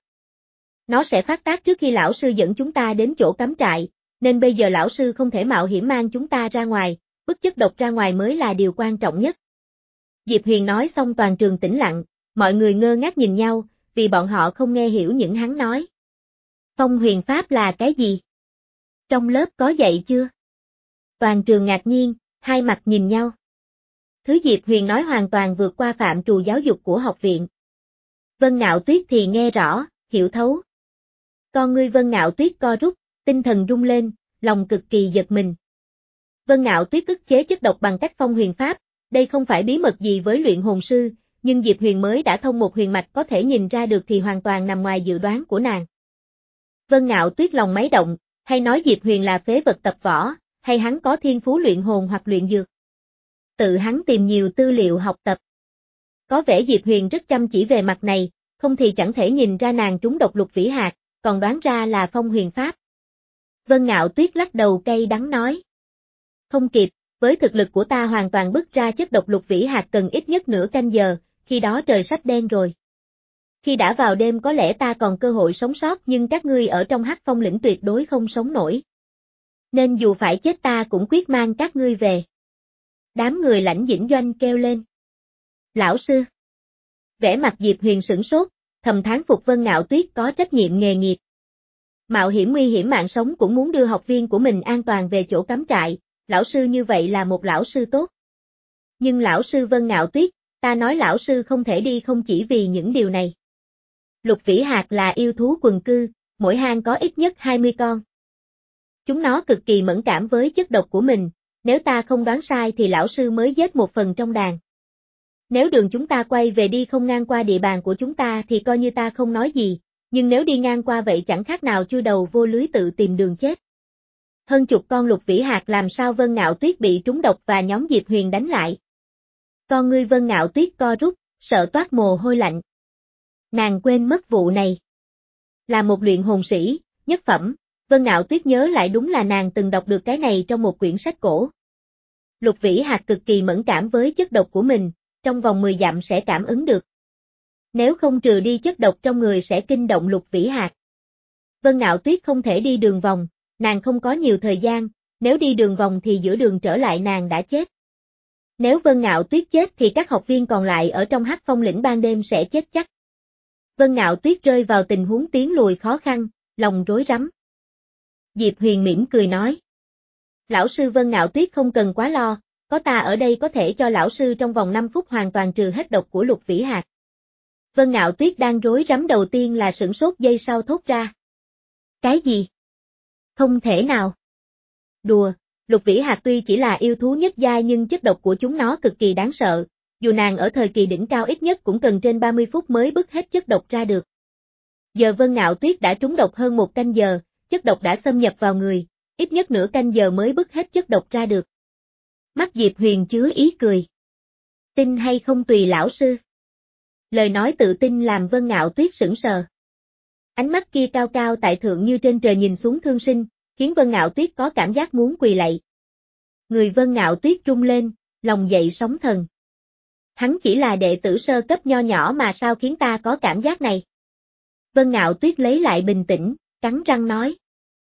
Nó sẽ phát tác trước khi lão sư dẫn chúng ta đến chỗ cắm trại, nên bây giờ lão sư không thể mạo hiểm mang chúng ta ra ngoài, bức chất độc ra ngoài mới là điều quan trọng nhất. Diệp Huyền nói xong toàn trường tĩnh lặng, mọi người ngơ ngác nhìn nhau, vì bọn họ không nghe hiểu những hắn nói. Phong huyền pháp là cái gì? Trong lớp có dạy chưa? Toàn trường ngạc nhiên, hai mặt nhìn nhau. Thứ Diệp Huyền nói hoàn toàn vượt qua phạm trù giáo dục của học viện. Vân Ngạo Tuyết thì nghe rõ, hiểu thấu. Con ngươi Vân Ngạo Tuyết co rút, tinh thần rung lên, lòng cực kỳ giật mình. Vân Ngạo Tuyết ức chế chất độc bằng cách phong huyền pháp, đây không phải bí mật gì với luyện hồn sư, nhưng Diệp Huyền mới đã thông một huyền mạch có thể nhìn ra được thì hoàn toàn nằm ngoài dự đoán của nàng. Vân Ngạo Tuyết lòng máy động, hay nói Diệp Huyền là phế vật tập võ, hay hắn có thiên phú luyện hồn hoặc luyện dược. Tự hắn tìm nhiều tư liệu học tập. Có vẻ Diệp Huyền rất chăm chỉ về mặt này, không thì chẳng thể nhìn ra nàng trúng độc Lục Vĩ Hạc, còn đoán ra là phong huyền pháp. Vân Ngạo Tuyết lắc đầu cay đắng nói. Không kịp, với thực lực của ta hoàn toàn bứt ra chất độc Lục Vĩ Hạc cần ít nhất nửa canh giờ, khi đó trời sắp đen rồi. Khi đã vào đêm có lẽ ta còn cơ hội sống sót nhưng các ngươi ở trong Hắc Phong lĩnh tuyệt đối không sống nổi. Nên dù phải chết ta cũng quyết mang các ngươi về. Đám người Lãnh Dĩnh Doanh kêu lên. Lão sư. Vẻ mặt Diệp Huyền sửng sốt, thầm thán phục Vân Ngạo Tuyết có trách nhiệm nghề nghiệp. Mạo hiểm nguy hiểm mạng sống cũng muốn đưa học viên của mình an toàn về chỗ cắm trại, lão sư như vậy là một lão sư tốt. Nhưng lão sư Vân Ngạo Tuyết, ta nói lão sư không thể đi không chỉ vì những điều này. Lục Vĩ Hạc là yêu thú quần cư, mỗi hang có ít nhất hai mươi con. Chúng nó cực kỳ mẫn cảm với chất độc của mình, nếu ta không đoán sai thì lão sư mới giết một phần trong đàn. Nếu đường chúng ta quay về đi không ngang qua địa bàn của chúng ta thì coi như ta không nói gì, nhưng nếu đi ngang qua vậy chẳng khác nào chui đầu vô lưới tự tìm đường chết. Hơn chục con Lục Vĩ Hạc làm sao Vân Ngạo Tuyết bị trúng độc và nhóm Diệp Huyền đánh lại. Con ngươi Vân Ngạo Tuyết co rút, sợ toát mồ hôi lạnh. Nàng quên mất vụ này. Là một luyện hồn sĩ, nhất phẩm, Vân Ngạo Tuyết nhớ lại đúng là nàng từng đọc được cái này trong một quyển sách cổ. Lục Vĩ Hạc cực kỳ mẫn cảm với chất độc của mình, trong vòng mười dặm sẽ cảm ứng được. Nếu không trừ đi chất độc trong người sẽ kinh động Lục Vĩ Hạc. Vân Ngạo Tuyết không thể đi đường vòng, nàng không có nhiều thời gian, nếu đi đường vòng thì giữa đường trở lại nàng đã chết. Nếu Vân Ngạo Tuyết chết thì các học viên còn lại ở trong Hắc Phong lĩnh ban đêm sẽ chết chắc. Vân Ngạo Tuyết rơi vào tình huống tiến lùi khó khăn, lòng rối rắm. Diệp Huyền mỉm cười nói. Lão sư Vân Ngạo Tuyết không cần quá lo, có ta ở đây có thể cho lão sư trong vòng năm phút hoàn toàn trừ hết độc của Lục Vĩ Hạc. Vân Ngạo Tuyết đang rối rắm đầu tiên là sửng sốt giây sau thốt ra. Cái gì? Không thể nào. Đùa, Lục Vĩ Hạc tuy chỉ là yêu thú nhất giai nhưng chất độc của chúng nó cực kỳ đáng sợ, dù nàng ở thời kỳ đỉnh cao ít nhất cũng cần trên ba mươi phút mới bứt hết chất độc ra được. Giờ Vân Ngạo Tuyết đã trúng độc hơn một canh giờ, chất độc đã xâm nhập vào người, ít nhất nửa canh giờ mới bứt hết chất độc ra được. Mắt Diệp Huyền chứa ý cười. Tin hay không tùy lão sư. Lời nói tự tin làm Vân Ngạo Tuyết sững sờ. Ánh mắt kia cao cao tại thượng như trên trời nhìn xuống thương sinh, khiến Vân Ngạo Tuyết có cảm giác muốn quỳ lạy. Người Vân Ngạo Tuyết rung lên, lòng dậy sóng thần. Hắn chỉ là đệ tử sơ cấp nho nhỏ mà sao khiến ta có cảm giác này? Vân Ngạo Tuyết lấy lại bình tĩnh, cắn răng nói.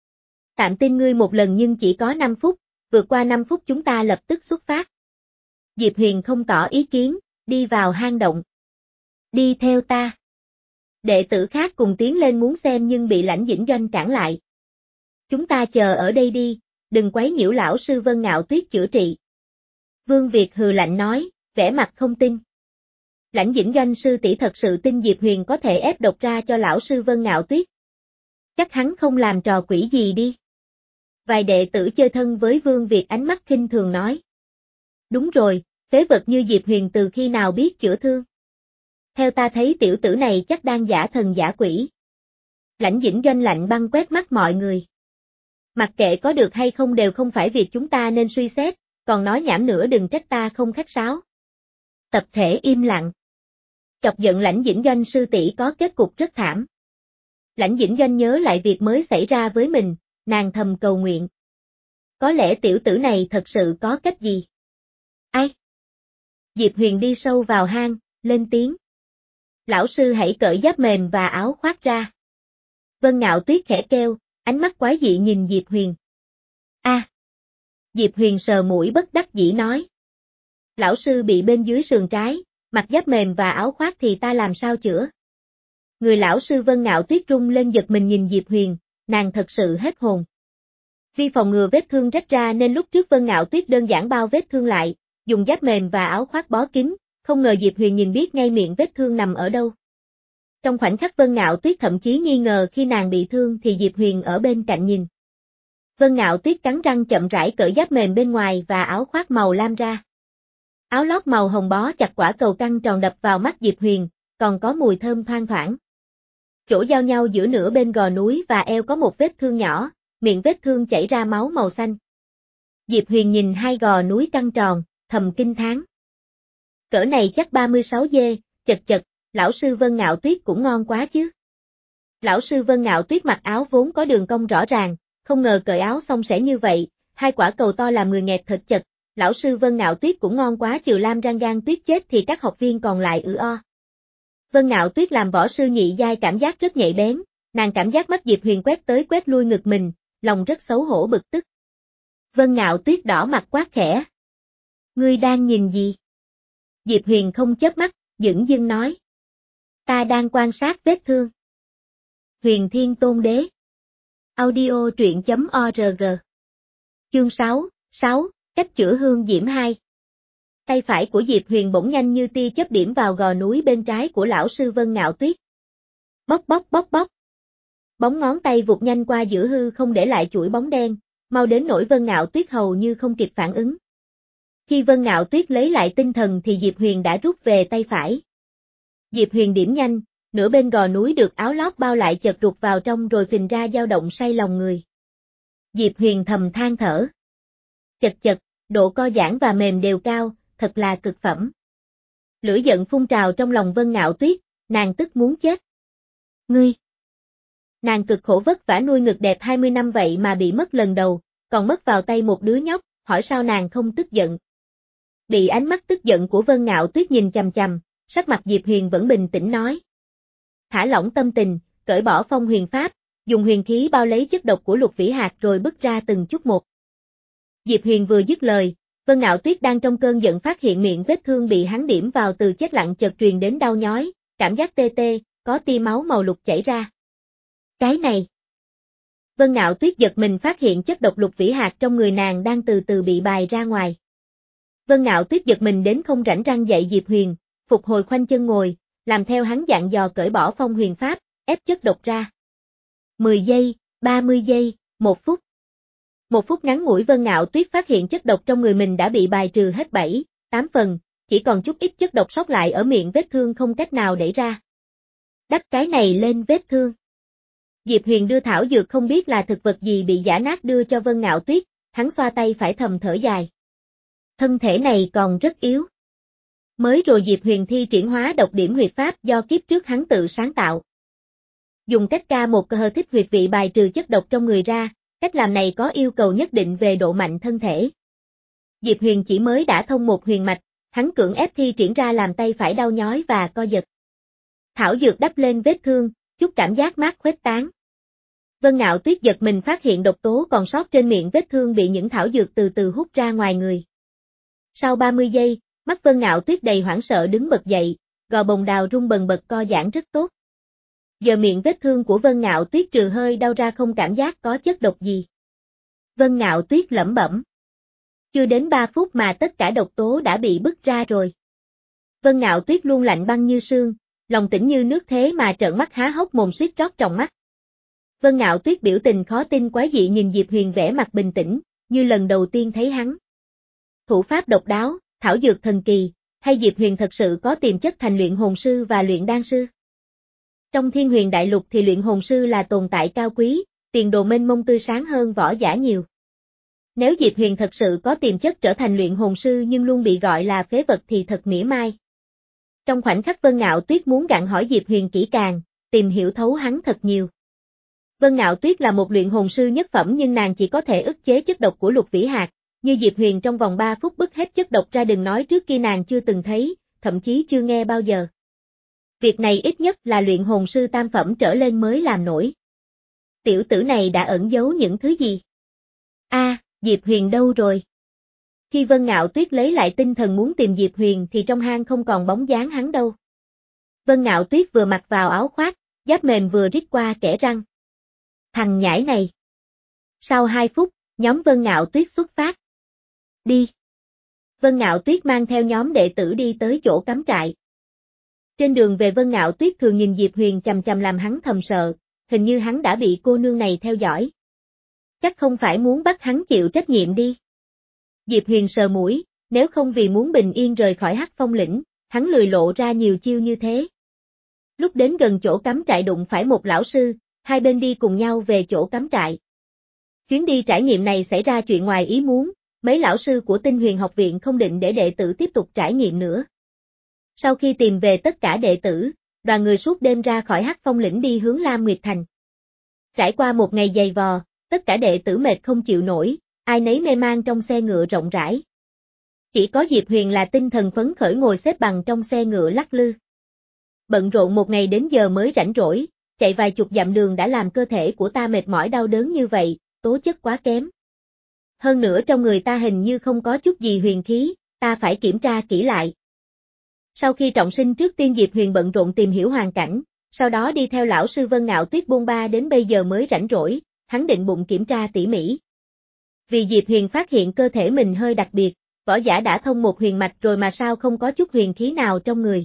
Tạm tin ngươi một lần nhưng chỉ có năm phút, vượt qua năm phút chúng ta lập tức xuất phát. Diệp Huyền không tỏ ý kiến, đi vào hang động. Đi theo ta. Đệ tử khác cùng tiến lên muốn xem nhưng bị Lãnh Dĩnh Doanh cản lại. Chúng ta chờ ở đây đi, đừng quấy nhiễu lão sư Vân Ngạo Tuyết chữa trị. Vương Việt hừ lạnh nói, vẻ mặt không tin. Lãnh Dĩnh Doanh sư tỷ thật sự tin Diệp Huyền có thể ép độc ra cho lão sư Vân Ngạo Tuyết. Chắc hắn không làm trò quỷ gì đi. Vài đệ tử chơi thân với Vương Việt ánh mắt khinh thường nói. Đúng rồi, phế vật như Diệp Huyền từ khi nào biết chữa thương. Theo ta thấy tiểu tử này chắc đang giả thần giả quỷ. Lãnh Dĩnh Doanh lạnh băng quét mắt mọi người. Mặc kệ có được hay không đều không phải việc chúng ta nên suy xét, còn nói nhảm nữa đừng trách ta không khách sáo. Tập thể im lặng. Chọc giận Lãnh Dĩnh Doanh sư tỷ có kết cục rất thảm. Lãnh Dĩnh Doanh nhớ lại việc mới xảy ra với mình, nàng thầm cầu nguyện. Có lẽ tiểu tử này thật sự có cách gì? Ai? Diệp Huyền đi sâu vào hang, lên tiếng. Lão sư hãy cởi giáp mềm và áo khoác ra. Vân Ngạo Tuyết khẽ kêu, ánh mắt quái dị nhìn Diệp Huyền. A. À. Diệp Huyền sờ mũi bất đắc dĩ nói. Lão sư bị bên dưới sườn trái, mặc giáp mềm và áo khoác thì ta làm sao chữa? Người lão sư Vân Ngạo Tuyết rung lên giật mình nhìn Diệp Huyền, nàng thật sự hết hồn. Vì phòng ngừa vết thương rách ra nên lúc trước Vân Ngạo Tuyết đơn giản bao vết thương lại, dùng giáp mềm và áo khoác bó kín, không ngờ Diệp Huyền nhìn biết ngay miệng vết thương nằm ở đâu. Trong khoảnh khắc Vân Ngạo Tuyết thậm chí nghi ngờ khi nàng bị thương thì Diệp Huyền ở bên cạnh nhìn. Vân Ngạo Tuyết cắn răng chậm rãi cởi giáp mềm bên ngoài và áo khoác màu lam ra. Áo lót màu hồng bó chặt quả cầu căng tròn đập vào mắt Diệp Huyền, còn có mùi thơm thoang thoảng. Chỗ giao nhau giữa nửa bên gò núi và eo có một vết thương nhỏ, miệng vết thương chảy ra máu màu xanh. Diệp Huyền nhìn hai gò núi căng tròn, thầm kinh thán. Cỡ này chắc ba mươi sáu dê, chật chật, lão sư Vân Ngạo Tuyết cũng ngon quá chứ. Lão sư Vân Ngạo Tuyết mặc áo vốn có đường cong rõ ràng, không ngờ cởi áo xong sẽ như vậy, hai quả cầu to làm người nghẹt thịt chật, lão sư Vân Ngạo Tuyết cũng ngon quá trừ Lam Răng Gan Tuyết chết thì các học viên còn lại ử o. Vân Ngạo Tuyết làm võ sư nhị giai cảm giác rất nhạy bén, nàng cảm giác mắt Diệp Huyền quét tới quét lui ngực mình, lòng rất xấu hổ bực tức. Vân Ngạo Tuyết đỏ mặt quát khẽ. Ngươi đang nhìn gì? Diệp Huyền không chớp mắt, dửng dưng nói. Ta đang quan sát vết thương. Huyền Thiên Tôn Đế. Audio truyện chấm org. Chương sáu, sáu, cách chữa hương diễm hai. Tay phải của Diệp Huyền bỗng nhanh như tia chớp điểm vào gò núi bên trái của lão sư Vân Ngạo Tuyết. Bóc bóc bóc bóc. Bóng ngón tay vụt nhanh qua giữa hư không để lại chuỗi bóng đen, mau đến nỗi Vân Ngạo Tuyết hầu như không kịp phản ứng. Khi Vân Ngạo Tuyết lấy lại tinh thần thì Diệp Huyền đã rút về tay phải. Diệp Huyền điểm nhanh, nửa bên gò núi được áo lót bao lại chợt rụt vào trong rồi phình ra dao động say lòng người. Diệp Huyền thầm than thở. Chật chật, độ co giãn và mềm đều cao, thật là cực phẩm. Lửa giận phun trào trong lòng Vân Ngạo Tuyết, nàng tức muốn chết. Ngươi! Nàng cực khổ vất vả nuôi ngực đẹp hai mươi năm vậy mà bị mất lần đầu, còn mất vào tay một đứa nhóc, hỏi sao nàng không tức giận. Bị ánh mắt tức giận của Vân Ngạo Tuyết nhìn chằm chằm, sắc mặt Diệp Huyền vẫn bình tĩnh nói. Thả lỏng tâm tình, cởi bỏ phong huyền pháp, dùng huyền khí bao lấy chất độc của Lục Vĩ Hạc rồi bứt ra từng chút một. Diệp Huyền vừa dứt lời, Vân Ngạo Tuyết đang trong cơn giận phát hiện miệng vết thương bị hắn điểm vào từ chết lặng chợt truyền đến đau nhói, cảm giác tê tê, có tia máu màu lục chảy ra. Cái này. Vân Ngạo Tuyết giật mình phát hiện chất độc lục vĩ hạt trong người nàng đang từ từ bị bài ra ngoài. Vân Ngạo Tuyết giật mình đến không rảnh răng dậy Diệp Huyền, phục hồi khoanh chân ngồi, làm theo hắn dặn dò cởi bỏ phong huyền pháp, ép chất độc ra. mười giây, ba mươi giây, một phút. Một phút ngắn ngủi Vân Ngạo Tuyết phát hiện chất độc trong người mình đã bị bài trừ hết bảy, tám phần, chỉ còn chút ít chất độc sót lại ở miệng vết thương không cách nào đẩy ra. Đắp cái này lên vết thương. Diệp Huyền đưa thảo dược không biết là thực vật gì bị giã nát đưa cho Vân Ngạo Tuyết, hắn xoa tay phải thầm thở dài. Thân thể này còn rất yếu. Mới rồi Diệp Huyền thi triển hóa độc điểm huyệt pháp do kiếp trước hắn tự sáng tạo. Dùng cách ca một cơ thích huyệt vị bài trừ chất độc trong người ra, cách làm này có yêu cầu nhất định về độ mạnh thân thể. Diệp Huyền chỉ mới đã thông một huyền mạch, hắn cưỡng ép thi triển ra làm tay phải đau nhói và co giật. Thảo dược đắp lên vết thương, chút cảm giác mát khuếch tán. Vân Ngạo Tuyết giật mình phát hiện độc tố còn sót trên miệng vết thương bị những thảo dược từ từ hút ra ngoài người. Sau ba mươi giây, mắt Vân Ngạo Tuyết đầy hoảng sợ đứng bật dậy, gò bồng đào rung bần bật co giãn rất tốt. Giờ miệng vết thương của Vân Ngạo Tuyết trừ hơi đau ra không cảm giác có chất độc gì. Vân Ngạo Tuyết lẩm bẩm. Chưa đến ba phút mà tất cả độc tố đã bị bứt ra rồi. Vân Ngạo Tuyết luôn lạnh băng như sương, lòng tĩnh như nước thế mà trợn mắt há hốc mồm suýt rót trong mắt. Vân Ngạo Tuyết biểu tình khó tin quái dị nhìn Diệp Huyền vẻ mặt bình tĩnh, như lần đầu tiên thấy hắn. Thủ pháp độc đáo, thảo dược thần kỳ, hay Diệp Huyền thật sự có tiềm chất thành luyện hồn sư và luyện đan sư? Trong Thiên Huyền Đại Lục thì luyện hồn sư là tồn tại cao quý, tiền đồ mênh mông tươi sáng hơn võ giả nhiều. Nếu Diệp Huyền thật sự có tiềm chất trở thành luyện hồn sư nhưng luôn bị gọi là phế vật thì thật mỉa mai. Trong khoảnh khắc Vân Ngạo Tuyết muốn gặng hỏi Diệp Huyền kỹ càng, tìm hiểu thấu hắn thật nhiều. Vân Ngạo Tuyết là một luyện hồn sư nhất phẩm nhưng nàng chỉ có thể ức chế chất độc của lục vĩ hạt, như Diệp Huyền trong vòng ba phút bứt hết chất độc ra đừng nói trước kia nàng chưa từng thấy, thậm chí chưa nghe bao giờ. Việc này ít nhất là luyện hồn sư tam phẩm trở lên mới làm nổi. Tiểu tử này đã ẩn giấu những thứ gì? A, à, Diệp Huyền đâu rồi? Khi Vân Ngạo Tuyết lấy lại tinh thần muốn tìm Diệp Huyền thì trong hang không còn bóng dáng hắn đâu. Vân Ngạo Tuyết vừa mặc vào áo khoác, giáp mềm vừa rít qua kẽ răng. Thằng nhãi này. Sau hai phút, nhóm Vân Ngạo Tuyết xuất phát. Đi. Vân Ngạo Tuyết mang theo nhóm đệ tử đi tới chỗ cắm trại. Trên đường về Vân Ngạo Tuyết thường nhìn Diệp Huyền chằm chằm làm hắn thầm sợ, hình như hắn đã bị cô nương này theo dõi. Chắc không phải muốn bắt hắn chịu trách nhiệm đi. Diệp Huyền sờ mũi, nếu không vì muốn bình yên rời khỏi Hắc Phong lĩnh, hắn lười lộ ra nhiều chiêu như thế. Lúc đến gần chỗ cắm trại đụng phải một lão sư, hai bên đi cùng nhau về chỗ cắm trại. Chuyến đi trải nghiệm này xảy ra chuyện ngoài ý muốn, mấy lão sư của Tinh Huyền học viện không định để đệ tử tiếp tục trải nghiệm nữa. Sau khi tìm về tất cả đệ tử, đoàn người suốt đêm ra khỏi Hắc Phong lĩnh đi hướng Lam Nguyệt Thành. Trải qua một ngày dày vò, tất cả đệ tử mệt không chịu nổi, ai nấy mê man trong xe ngựa rộng rãi. Chỉ có Diệp Huyền là tinh thần phấn khởi ngồi xếp bằng trong xe ngựa lắc lư. Bận rộn một ngày đến giờ mới rảnh rỗi, chạy vài chục dặm đường đã làm cơ thể của ta mệt mỏi đau đớn như vậy, tố chất quá kém. Hơn nữa trong người ta hình như không có chút gì huyền khí, ta phải kiểm tra kỹ lại. Sau khi trọng sinh trước tiên Diệp Huyền bận rộn tìm hiểu hoàn cảnh, sau đó đi theo lão sư Vân Ngạo Tuyết bôn ba đến bây giờ mới rảnh rỗi, hắn định bụng kiểm tra tỉ mỉ. Vì Diệp Huyền phát hiện cơ thể mình hơi đặc biệt, võ giả đã thông một huyền mạch rồi mà sao không có chút huyền khí nào trong người.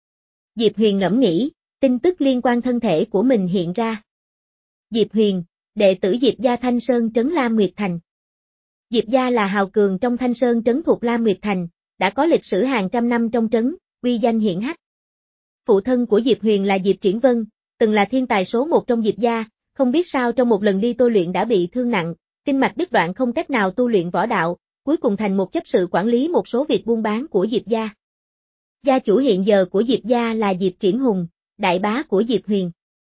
Diệp Huyền ngẫm nghĩ, tin tức liên quan thân thể của mình hiện ra. Diệp Huyền, đệ tử Diệp gia Thanh Sơn trấn Lam Nguyệt Thành. Diệp gia là hào cường trong Thanh Sơn trấn thuộc Lam Nguyệt Thành, đã có lịch sử hàng trăm năm trong trấn, uy danh hiển hách. Phụ thân của Diệp Huyền là Diệp Triển Vân, từng là thiên tài số một trong Diệp gia, không biết sao trong một lần đi tôi luyện đã bị thương nặng, kinh mạch đứt đoạn không cách nào tu luyện võ đạo, cuối cùng thành một chấp sự quản lý một số việc buôn bán của Diệp gia. Gia chủ hiện giờ của Diệp gia là Diệp Triển Hùng, đại bá của Diệp Huyền.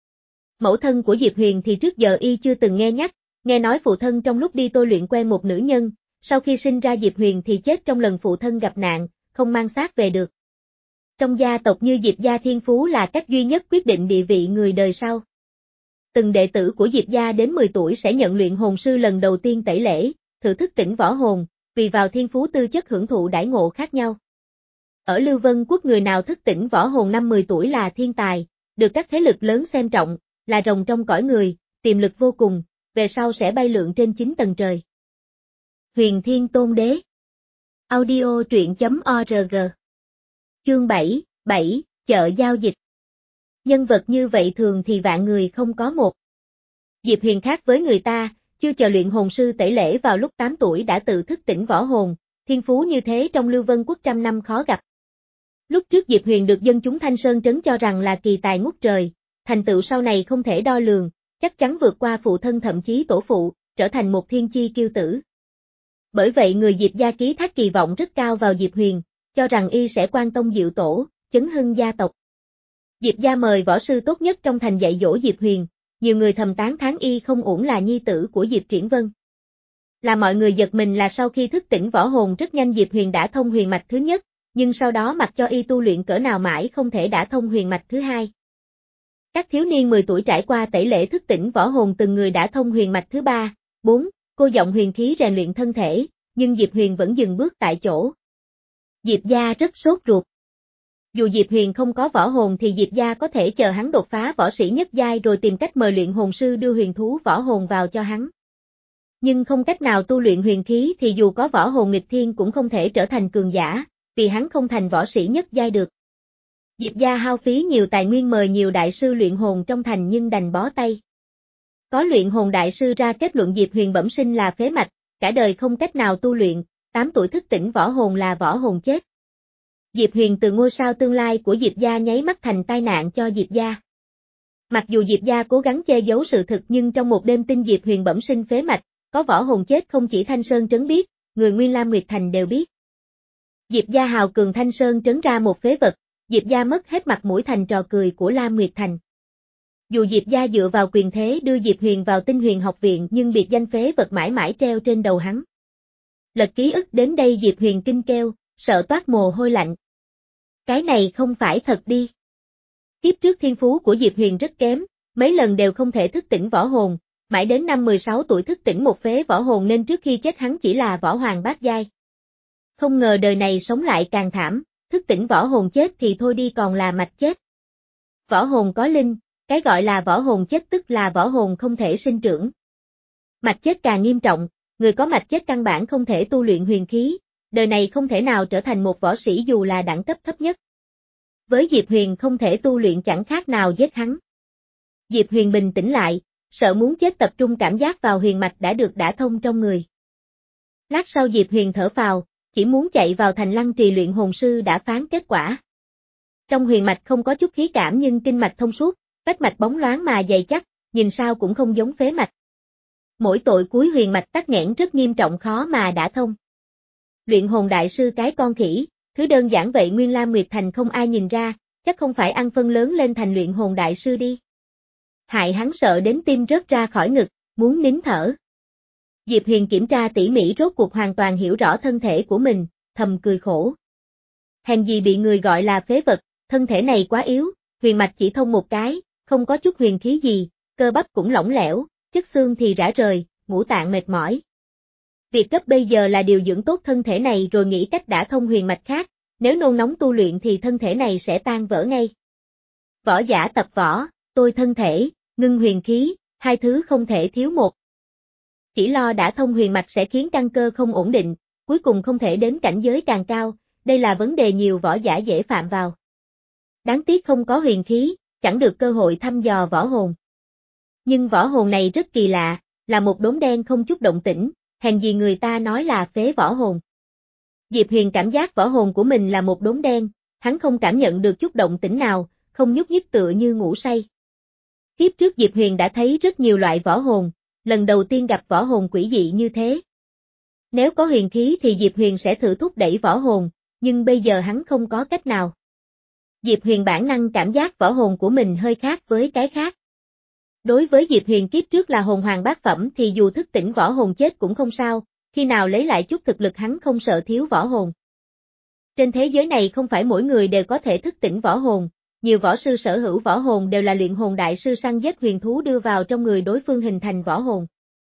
Mẫu thân của Diệp Huyền thì trước giờ y chưa từng nghe nhắc, nghe nói phụ thân trong lúc đi tôi luyện quen một nữ nhân, sau khi sinh ra Diệp Huyền thì chết trong lần phụ thân gặp nạn, không mang xác về được. Trong gia tộc như Diệp gia thiên phú là cách duy nhất quyết định địa vị người đời sau. Từng đệ tử của Diệp gia đến mười tuổi sẽ nhận luyện hồn sư lần đầu tiên tẩy lễ, thử thức tỉnh võ hồn, tùy vào thiên phú tư chất hưởng thụ đãi ngộ khác nhau. Ở Lưu Vân Quốc người nào thức tỉnh võ hồn năm mười tuổi là thiên tài, được các thế lực lớn xem trọng, là rồng trong cõi người, tiềm lực vô cùng, về sau sẽ bay lượn trên chín tầng trời. Huyền Thiên Tôn Đế. Audio truyện chấm org. Chương bảy, bảy, chợ giao dịch. Nhân vật như vậy thường thì vạn người không có một. Diệp Huyền khác với người ta, chưa chờ luyện hồn sư tẩy lễ vào lúc tám tuổi đã tự thức tỉnh võ hồn, thiên phú như thế trong Lưu Vân Quốc trăm năm khó gặp. Lúc trước Diệp Huyền được dân chúng Thanh Sơn Trấn cho rằng là kỳ tài ngút trời, thành tựu sau này không thể đo lường, chắc chắn vượt qua phụ thân thậm chí tổ phụ, trở thành một thiên chi kiêu tử. Bởi vậy người Diệp gia ký thác kỳ vọng rất cao vào Diệp Huyền, cho rằng y sẽ quan tông diệu tổ, chấn hưng gia tộc. Diệp gia mời võ sư tốt nhất trong thành dạy dỗ Diệp Huyền, nhiều người thầm tán thán y không uổng là nhi tử của Diệp Triển Vân. Là mọi người giật mình là sau khi thức tỉnh võ hồn rất nhanh Diệp Huyền đã thông huyền mạch thứ nhất, nhưng sau đó mặc cho y tu luyện cỡ nào mãi không thể đã thông huyền mạch thứ hai. Các thiếu niên mười tuổi trải qua tẩy lễ thức tỉnh võ hồn từng người đã thông huyền mạch thứ ba, bốn, cô giọng huyền khí rèn luyện thân thể, nhưng Diệp Huyền vẫn dừng bước tại chỗ. Diệp gia rất sốt ruột. Dù Diệp Huyền không có võ hồn thì Diệp gia có thể chờ hắn đột phá võ sĩ nhất giai rồi tìm cách mời luyện hồn sư đưa huyền thú võ hồn vào cho hắn. Nhưng không cách nào tu luyện huyền khí thì dù có võ hồn nghịch thiên cũng không thể trở thành cường giả, vì hắn không thành võ sĩ nhất giai được. Diệp gia hao phí nhiều tài nguyên mời nhiều đại sư luyện hồn trong thành nhưng đành bó tay. Có luyện hồn đại sư ra kết luận Diệp Huyền bẩm sinh là phế mạch, cả đời không cách nào tu luyện, tám tuổi thức tỉnh võ hồn là võ hồn chết. Diệp Huyền từ ngôi sao tương lai của Diệp gia nháy mắt thành tai nạn cho Diệp gia. Mặc dù Diệp gia cố gắng che giấu sự thực nhưng trong một đêm tin Diệp Huyền bẩm sinh phế mạch, có võ hồn chết không chỉ Thanh Sơn Trấn biết, người nguyên Lam Nguyệt Thành đều biết. Diệp gia hào cường Thanh Sơn Trấn ra một phế vật, Diệp gia mất hết mặt mũi thành trò cười của Lam Nguyệt Thành. Dù Diệp gia dựa vào quyền thế đưa Diệp Huyền vào Tinh Huyền học viện nhưng biệt danh phế vật mãi mãi treo trên đầu hắn. Lật ký ức đến đây Diệp Huyền kinh kêu, sợ toát mồ hôi lạnh. Cái này không phải thật đi. Kiếp trước thiên phú của Diệp Huyền rất kém, mấy lần đều không thể thức tỉnh võ hồn, mãi đến năm mười sáu tuổi thức tỉnh một phế võ hồn nên trước khi chết hắn chỉ là võ hoàng bát giai. Không ngờ đời này sống lại càng thảm, thức tỉnh võ hồn chết thì thôi đi còn là mạch chết. Võ hồn có linh, cái gọi là võ hồn chết tức là võ hồn không thể sinh trưởng. Mạch chết càng nghiêm trọng, người có mạch chết căn bản không thể tu luyện huyền khí, đời này không thể nào trở thành một võ sĩ dù là đẳng cấp thấp nhất. Với Diệp Huyền không thể tu luyện chẳng khác nào giết hắn. Diệp Huyền bình tĩnh lại, sợ muốn chết tập trung cảm giác vào huyền mạch đã được đả thông trong người. Lát sau Diệp Huyền thở phào, chỉ muốn chạy vào thành Lăng Trì luyện hồn sư đã phán kết quả. Trong huyền mạch không có chút khí cảm nhưng kinh mạch thông suốt, vách mạch bóng loáng mà dày chắc, nhìn sao cũng không giống phế mạch. Mỗi tội cuối huyền mạch tắc nghẽn rất nghiêm trọng khó mà đả thông. Luyện hồn đại sư cái con khỉ, thứ đơn giản vậy nguyên Lam Nguyệt Thành không ai nhìn ra, chắc không phải ăn phân lớn lên thành luyện hồn đại sư đi. Hại hắn sợ đến tim rớt ra khỏi ngực, muốn nín thở. Diệp Huyền kiểm tra tỉ mỉ rốt cuộc hoàn toàn hiểu rõ thân thể của mình, thầm cười khổ. Hèn gì bị người gọi là phế vật, thân thể này quá yếu, huyền mạch chỉ thông một cái, không có chút huyền khí gì, cơ bắp cũng lỏng lẻo, chất xương thì rã rời, ngũ tạng mệt mỏi. Việc cấp bây giờ là điều dưỡng tốt thân thể này rồi nghĩ cách đả thông huyền mạch khác, nếu nôn nóng tu luyện thì thân thể này sẽ tan vỡ ngay. Võ giả tập võ, tôi thân thể, ngưng huyền khí, hai thứ không thể thiếu một. Chỉ lo đả thông huyền mạch sẽ khiến căn cơ không ổn định, cuối cùng không thể đến cảnh giới càng cao, đây là vấn đề nhiều võ giả dễ phạm vào. Đáng tiếc không có huyền khí, chẳng được cơ hội thăm dò võ hồn. Nhưng võ hồn này rất kỳ lạ, là một đốm đen không chút động tĩnh, hèn gì người ta nói là phế võ hồn. Diệp Huyền cảm giác võ hồn của mình là một đốm đen, hắn không cảm nhận được chút động tĩnh nào, không nhúc nhích tựa như ngủ say. Kiếp trước Diệp Huyền đã thấy rất nhiều loại võ hồn, lần đầu tiên gặp võ hồn quỷ dị như thế. Nếu có huyền khí thì Diệp Huyền sẽ thử thúc đẩy võ hồn, nhưng bây giờ hắn không có cách nào. Diệp Huyền bản năng cảm giác võ hồn của mình hơi khác với cái khác. Đối với Diệp Huyền kiếp trước là hồn hoàng bát phẩm thì dù thức tỉnh võ hồn chết cũng không sao, khi nào lấy lại chút thực lực hắn không sợ thiếu võ hồn. Trên thế giới này không phải mỗi người đều có thể thức tỉnh võ hồn, nhiều võ sư sở hữu võ hồn đều là luyện hồn đại sư săn giết huyền thú đưa vào trong người đối phương hình thành võ hồn.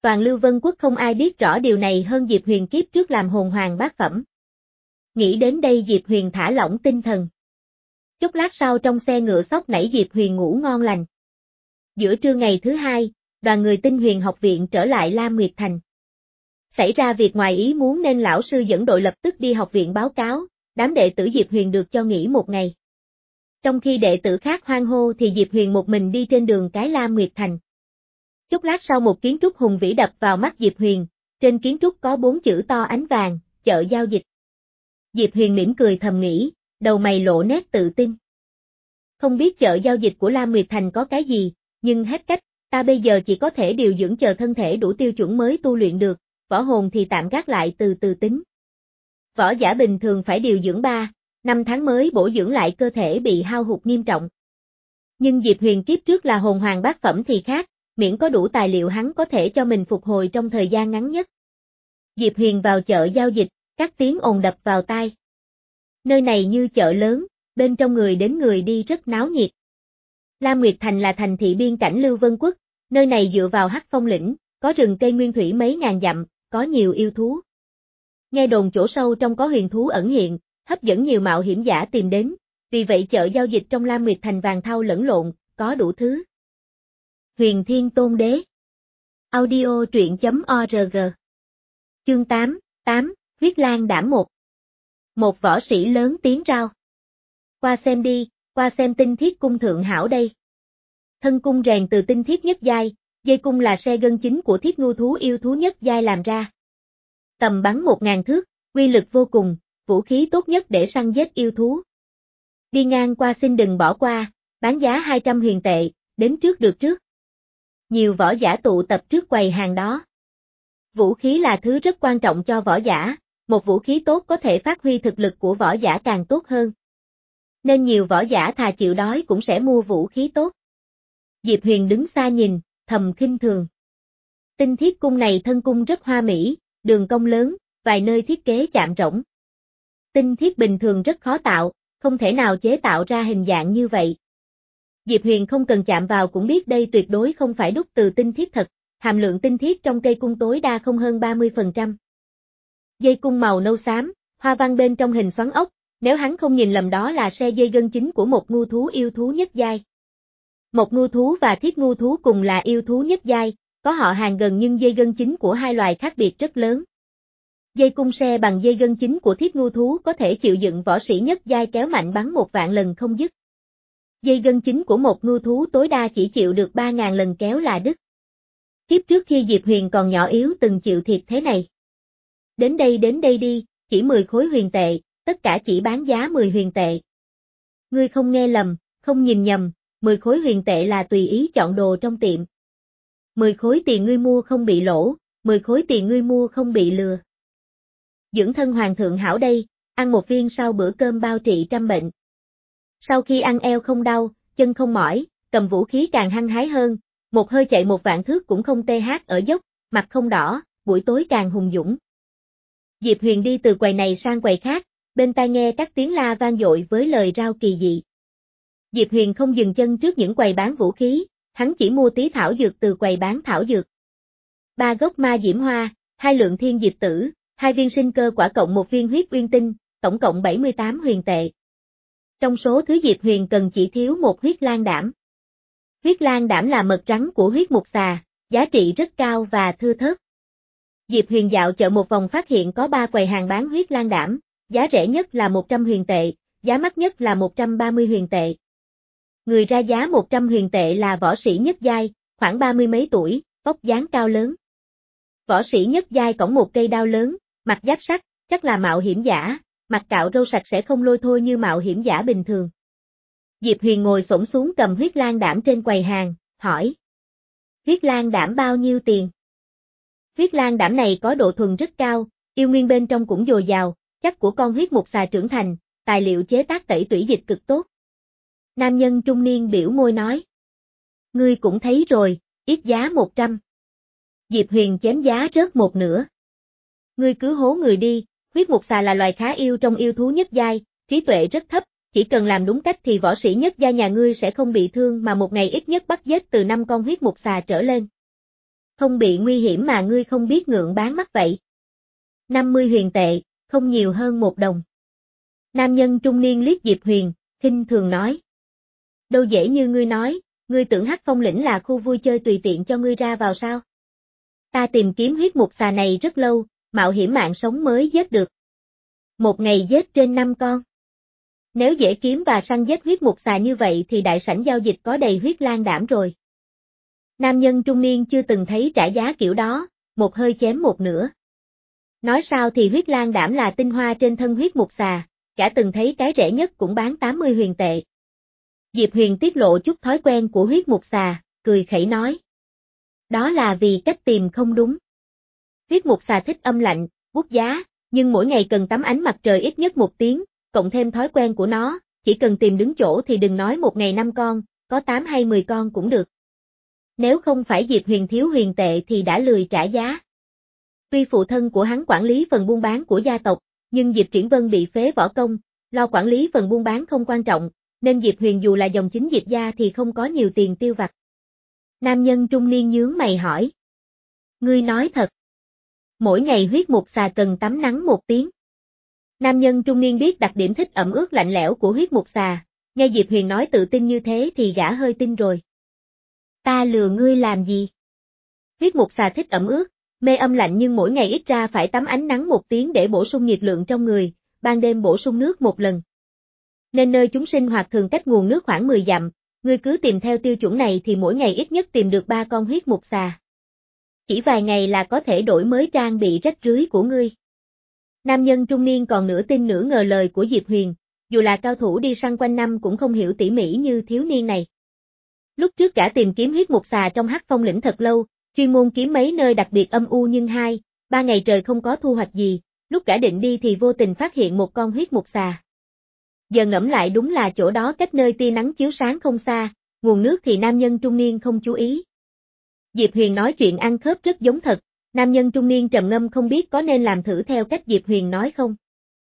Toàn Lưu Vân Quốc không ai biết rõ điều này hơn Diệp Huyền kiếp trước làm hồn hoàng bát phẩm. Nghĩ đến đây Diệp Huyền thả lỏng tinh thần. Chốc lát sau trong xe ngựa xốc nảy Diệp Huyền ngủ ngon lành. Giữa trưa ngày thứ hai, đoàn người Tinh Huyền học viện trở lại Lam Nguyệt Thành. Xảy ra việc ngoài ý muốn nên lão sư dẫn đội lập tức đi học viện báo cáo, đám đệ tử Diệp Huyền được cho nghỉ một ngày. Trong khi đệ tử khác hoan hô thì Diệp Huyền một mình đi trên đường cái Lam Nguyệt Thành. Chốc lát sau một kiến trúc hùng vĩ đập vào mắt Diệp Huyền, trên kiến trúc có bốn chữ to ánh vàng, chợ giao dịch. Diệp Huyền mỉm cười thầm nghĩ, đầu mày lộ nét tự tin. Không biết chợ giao dịch của Lam Nguyệt Thành có cái gì, nhưng hết cách, ta bây giờ chỉ có thể điều dưỡng chờ thân thể đủ tiêu chuẩn mới tu luyện được, võ hồn thì tạm gác lại từ từ tính. Võ giả bình thường phải điều dưỡng ba, năm tháng mới bổ dưỡng lại cơ thể bị hao hụt nghiêm trọng. Nhưng Diệp Huyền kiếp trước là hồn hoàng bát phẩm thì khác, miễn có đủ tài liệu hắn có thể cho mình phục hồi trong thời gian ngắn nhất. Diệp Huyền vào chợ giao dịch, các tiếng ồn đập vào tai. Nơi này như chợ lớn, bên trong người đến người đi rất náo nhiệt. Lam Nguyệt Thành là thành thị biên cảnh Lưu Vân Quốc, nơi này dựa vào Hắc Phong lĩnh, có rừng cây nguyên thủy mấy ngàn dặm, có nhiều yêu thú. Nghe đồn chỗ sâu trong có huyền thú ẩn hiện, hấp dẫn nhiều mạo hiểm giả tìm đến, vì vậy chợ giao dịch trong Lam Nguyệt Thành vàng thau lẫn lộn, có đủ thứ. Huyền Thiên Tôn Đế. Audio truyện chấm org. Chương tám, tám, Huyết Lang Đảm một. Một võ sĩ lớn tiếng rao. Qua xem đi, qua xem tinh thiết cung thượng hảo đây. Thân cung rèn từ tinh thiết nhất giai, dây cung là xe gân chính của thiết ngưu thú yêu thú nhất giai làm ra. Tầm bắn một ngàn thước, uy lực vô cùng, vũ khí tốt nhất để săn giết yêu thú. Đi ngang qua xin đừng bỏ qua, bán giá hai trăm huyền tệ, đến trước được trước. Nhiều võ giả tụ tập trước quầy hàng đó. Vũ khí là thứ rất quan trọng cho võ giả, một vũ khí tốt có thể phát huy thực lực của võ giả càng tốt hơn. Nên nhiều võ giả thà chịu đói cũng sẽ mua vũ khí tốt. Diệp Huyền đứng xa nhìn, thầm khinh thường. Tinh thiết cung này thân cung rất hoa mỹ, đường cong lớn, vài nơi thiết kế chạm rỗng. Tinh thiết bình thường rất khó tạo, không thể nào chế tạo ra hình dạng như vậy. Diệp Huyền không cần chạm vào cũng biết đây tuyệt đối không phải đúc từ tinh thiết thật, hàm lượng tinh thiết trong cây cung tối đa không hơn ba mươi phần trăm. Dây cung màu nâu xám, hoa văn bên trong hình xoắn ốc, nếu hắn không nhìn lầm đó là xe dây gân chính của một ngưu thú yêu thú nhất giai. Một ngưu thú và thiết ngưu thú cùng là yêu thú nhất giai, có họ hàng gần nhưng dây gân chính của hai loài khác biệt rất lớn. Dây cung xe bằng dây gân chính của thiết ngưu thú có thể chịu đựng võ sĩ nhất giai kéo mạnh bắn một vạn lần không dứt. Dây gân chính của một ngưu thú tối đa chỉ chịu được ba ngàn lần kéo là đứt. Kiếp trước khi Diệp Huyền còn nhỏ yếu từng chịu thiệt thế này. Đến đây đến đây đi, chỉ mười khối huyền tệ, tất cả chỉ bán giá mười huyền tệ. Ngươi không nghe lầm, không nhìn nhầm, mười khối huyền tệ là tùy ý chọn đồ trong tiệm. mười khối tiền ngươi mua không bị lỗ, mười khối tiền ngươi mua không bị lừa. Dưỡng thân hoàng thượng hảo đây, ăn một viên sau bữa cơm bao trị trăm bệnh. Sau khi ăn eo không đau, chân không mỏi, cầm vũ khí càng hăng hái hơn, một hơi chạy một vạn thước cũng không tê hát ở dốc, mặt không đỏ, buổi tối càng hùng dũng. Diệp Huyền đi từ quầy này sang quầy khác, bên tai nghe các tiếng la vang dội với lời rao kỳ dị. Diệp Huyền không dừng chân trước những quầy bán vũ khí, hắn chỉ mua tí thảo dược từ quầy bán thảo dược. Ba gốc ma diễm hoa, hai lượng thiên diệp tử, hai viên sinh cơ quả cộng một viên huyết uyên tinh, tổng cộng bảy mươi tám huyền tệ. Trong số thứ Diệp Huyền cần chỉ thiếu một huyết lang đảm. Huyết lang đảm là mật rắn của huyết mục xà, giá trị rất cao và thưa thớt. Diệp Huyền dạo chợ một vòng phát hiện có ba quầy hàng bán huyết lang đảm, giá rẻ nhất là một trăm huyền tệ, giá mắc nhất là một trăm ba mươi huyền tệ. Người ra giá một trăm huyền tệ là võ sĩ nhất giai, khoảng ba mươi mấy tuổi, vóc dáng cao lớn. Võ sĩ nhất giai cõng một cây đao lớn, mặc giáp sắt, chắc là mạo hiểm giả, mặt cạo râu sạch sẽ không lôi thôi như mạo hiểm giả bình thường. Diệp Huyền ngồi xổm xuống cầm huyết lang đảm trên quầy hàng, hỏi. Huyết lang đảm bao nhiêu tiền? Huyết lang đảm này có độ thuần rất cao, yêu nguyên bên trong cũng dồi dào, chắc của con huyết mục xà trưởng thành, tài liệu chế tác tẩy tủy dịch cực tốt. Nam nhân trung niên biểu môi nói. Ngươi cũng thấy rồi, ít giá một trăm. Diệp Huyền chém giá rớt một nửa. Ngươi cứ hố người đi, huyết mục xà là loài khá yêu trong yêu thú nhất giai, trí tuệ rất thấp, chỉ cần làm đúng cách thì võ sĩ nhất giai nhà ngươi sẽ không bị thương mà một ngày ít nhất bắt giết từ năm con huyết mục xà trở lên. Không bị nguy hiểm mà ngươi không biết ngượng bán mắt vậy. năm mươi huyền tệ, không nhiều hơn một đồng. Nam nhân trung niên liếc Diệp Huyền, khinh thường nói. Đâu dễ như ngươi nói, ngươi tưởng Hắc Phong lĩnh là khu vui chơi tùy tiện cho ngươi ra vào sao? Ta tìm kiếm huyết mục xà này rất lâu, mạo hiểm mạng sống mới giết được. Một ngày giết trên năm con. Nếu dễ kiếm và săn giết huyết mục xà như vậy thì đại sảnh giao dịch có đầy huyết lang đảm rồi. Nam nhân trung niên chưa từng thấy trả giá kiểu đó, một hơi chém một nửa. Nói sao thì huyết lang đảm là tinh hoa trên thân huyết mục xà, cả từng thấy cái rẻ nhất cũng bán tám mươi huyền tệ. Diệp Huyền tiết lộ chút thói quen của huyết mục xà, cười khẩy nói. Đó là vì cách tìm không đúng. Huyết mục xà thích âm lạnh, bút giá, nhưng mỗi ngày cần tắm ánh mặt trời ít nhất một tiếng, cộng thêm thói quen của nó, chỉ cần tìm đứng chỗ thì đừng nói một ngày năm con, có tám hay mười con cũng được. Nếu không phải Diệp Huyền thiếu huyền tệ thì đã lười trả giá. Tuy phụ thân của hắn quản lý phần buôn bán của gia tộc, nhưng Diệp Triển Vân bị phế võ công, lo quản lý phần buôn bán không quan trọng, nên Diệp Huyền dù là dòng chính Diệp gia thì không có nhiều tiền tiêu vặt. Nam nhân trung niên nhướng mày hỏi. Ngươi nói thật. Mỗi ngày huyết mục xà cần tắm nắng một tiếng. Nam nhân trung niên biết đặc điểm thích ẩm ướt lạnh lẽo của huyết mục xà, nghe Diệp Huyền nói tự tin như thế thì gã hơi tin rồi. Ta lừa ngươi làm gì? Huyết mục xà thích ẩm ướt, mê âm lạnh nhưng mỗi ngày ít ra phải tắm ánh nắng một tiếng để bổ sung nhiệt lượng trong người, ban đêm bổ sung nước một lần. Nên nơi chúng sinh hoạt thường cách nguồn nước khoảng mười dặm, ngươi cứ tìm theo tiêu chuẩn này thì mỗi ngày ít nhất tìm được ba con huyết mục xà. Chỉ vài ngày là có thể đổi mới trang bị rách rưới của ngươi. Nam nhân trung niên còn nửa tin nửa ngờ lời của Diệp Huyền, dù là cao thủ đi săn quanh năm cũng không hiểu tỉ mỉ như thiếu niên này. Lúc trước gã tìm kiếm huyết mục xà trong Hắc Phong lĩnh thật lâu, chuyên môn kiếm mấy nơi đặc biệt âm u nhưng hai, ba ngày trời không có thu hoạch gì, lúc gã định đi thì vô tình phát hiện một con huyết mục xà. Giờ ngẫm lại đúng là chỗ đó cách nơi tia nắng chiếu sáng không xa, nguồn nước thì nam nhân trung niên không chú ý. Diệp Huyền nói chuyện ăn khớp rất giống thật, nam nhân trung niên trầm ngâm không biết có nên làm thử theo cách Diệp Huyền nói không.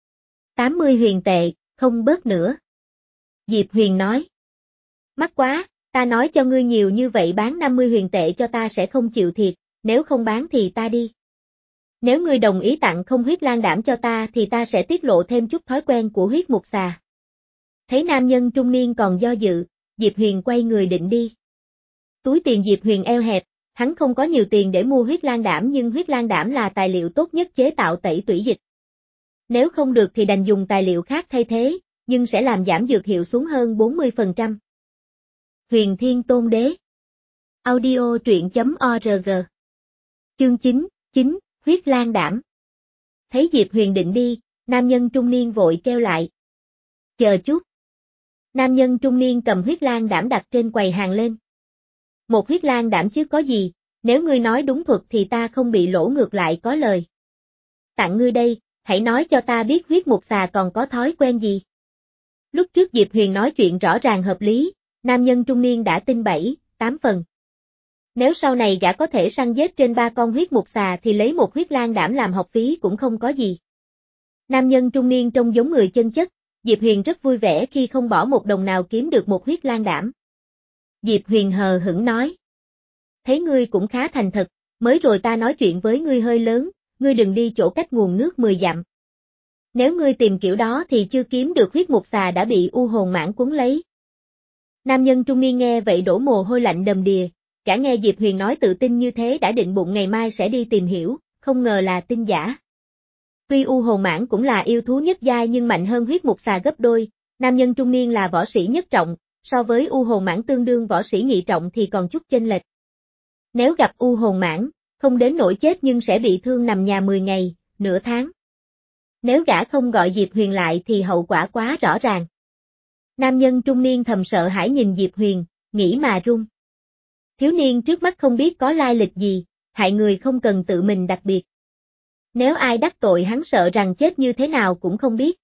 tám mươi huyền tệ, không bớt nữa. Diệp Huyền nói. Mắc quá, ta nói cho ngươi nhiều như vậy bán năm mươi huyền tệ cho ta sẽ không chịu thiệt, nếu không bán thì ta đi. Nếu ngươi đồng ý tặng không huyết lang đảm cho ta thì ta sẽ tiết lộ thêm chút thói quen của huyết mục xà. Thấy nam nhân trung niên còn do dự, Diệp Huyền quay người định đi. Túi tiền Diệp Huyền eo hẹp, hắn không có nhiều tiền để mua huyết lang đảm nhưng huyết lang đảm là tài liệu tốt nhất chế tạo tẩy tủy dịch. Nếu không được thì đành dùng tài liệu khác thay thế, nhưng sẽ làm giảm dược hiệu xuống hơn bốn mươi phần trăm. Huyền Thiên Tôn Đế. Audio truyện chấm org. Chương chín, chín, huyết lang đảm. Thấy Diệp Huyền định đi, nam nhân trung niên vội kêu lại. Chờ chút. Nam nhân trung niên cầm huyết lang đảm đặt trên quầy hàng lên. Một huyết lang đảm chứ có gì, nếu ngươi nói đúng thuật thì ta không bị lỗ ngược lại có lời. Tặng ngươi đây, hãy nói cho ta biết huyết mục xà còn có thói quen gì. Lúc trước Diệp Huyền nói chuyện rõ ràng hợp lý, nam nhân trung niên đã tin bảy, tám phần. Nếu sau này gã có thể săn giết trên ba con huyết mục xà thì lấy một huyết lang đảm làm học phí cũng không có gì. Nam nhân trung niên trông giống người chân chất, Diệp Huyền rất vui vẻ khi không bỏ một đồng nào kiếm được một huyết lang đảm. Diệp Huyền hờ hững nói. Thấy ngươi cũng khá thành thật, mới rồi ta nói chuyện với ngươi hơi lớn, ngươi đừng đi chỗ cách nguồn nước mười dặm. Nếu ngươi tìm kiểu đó thì chưa kiếm được huyết mục xà đã bị u hồn mãng cuốn lấy. Nam nhân trung niên nghe vậy đổ mồ hôi lạnh đầm đìa, cả nghe Diệp Huyền nói tự tin như thế đã định bụng ngày mai sẽ đi tìm hiểu, không ngờ là tin giả. Tuy u hồn mãng cũng là yêu thú nhất giai nhưng mạnh hơn huyết mục xà gấp đôi, nam nhân trung niên là võ sĩ nhất trọng, so với u hồn mãng tương đương võ sĩ nhị trọng thì còn chút chênh lệch. Nếu gặp u hồn mãng, không đến nỗi chết nhưng sẽ bị thương nằm nhà mười ngày, nửa tháng. Nếu gã không gọi Diệp Huyền lại thì hậu quả quá rõ ràng. Nam nhân trung niên thầm sợ hãi nhìn Diệp Huyền, nghĩ mà run. Thiếu niên trước mắt không biết có lai lịch gì, hại người không cần tự mình đặc biệt. Nếu ai đắc tội hắn sợ rằng chết như thế nào cũng không biết.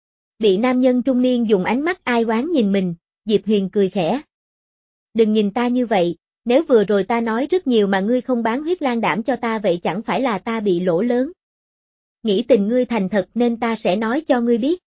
Bị nam nhân trung niên dùng ánh mắt ai oán nhìn mình, Diệp Huyền cười khẽ. Đừng nhìn ta như vậy, nếu vừa rồi ta nói rất nhiều mà ngươi không bán huyết lang đảm cho ta vậy chẳng phải là ta bị lỗ lớn. Nghĩ tình ngươi thành thật nên ta sẽ nói cho ngươi biết.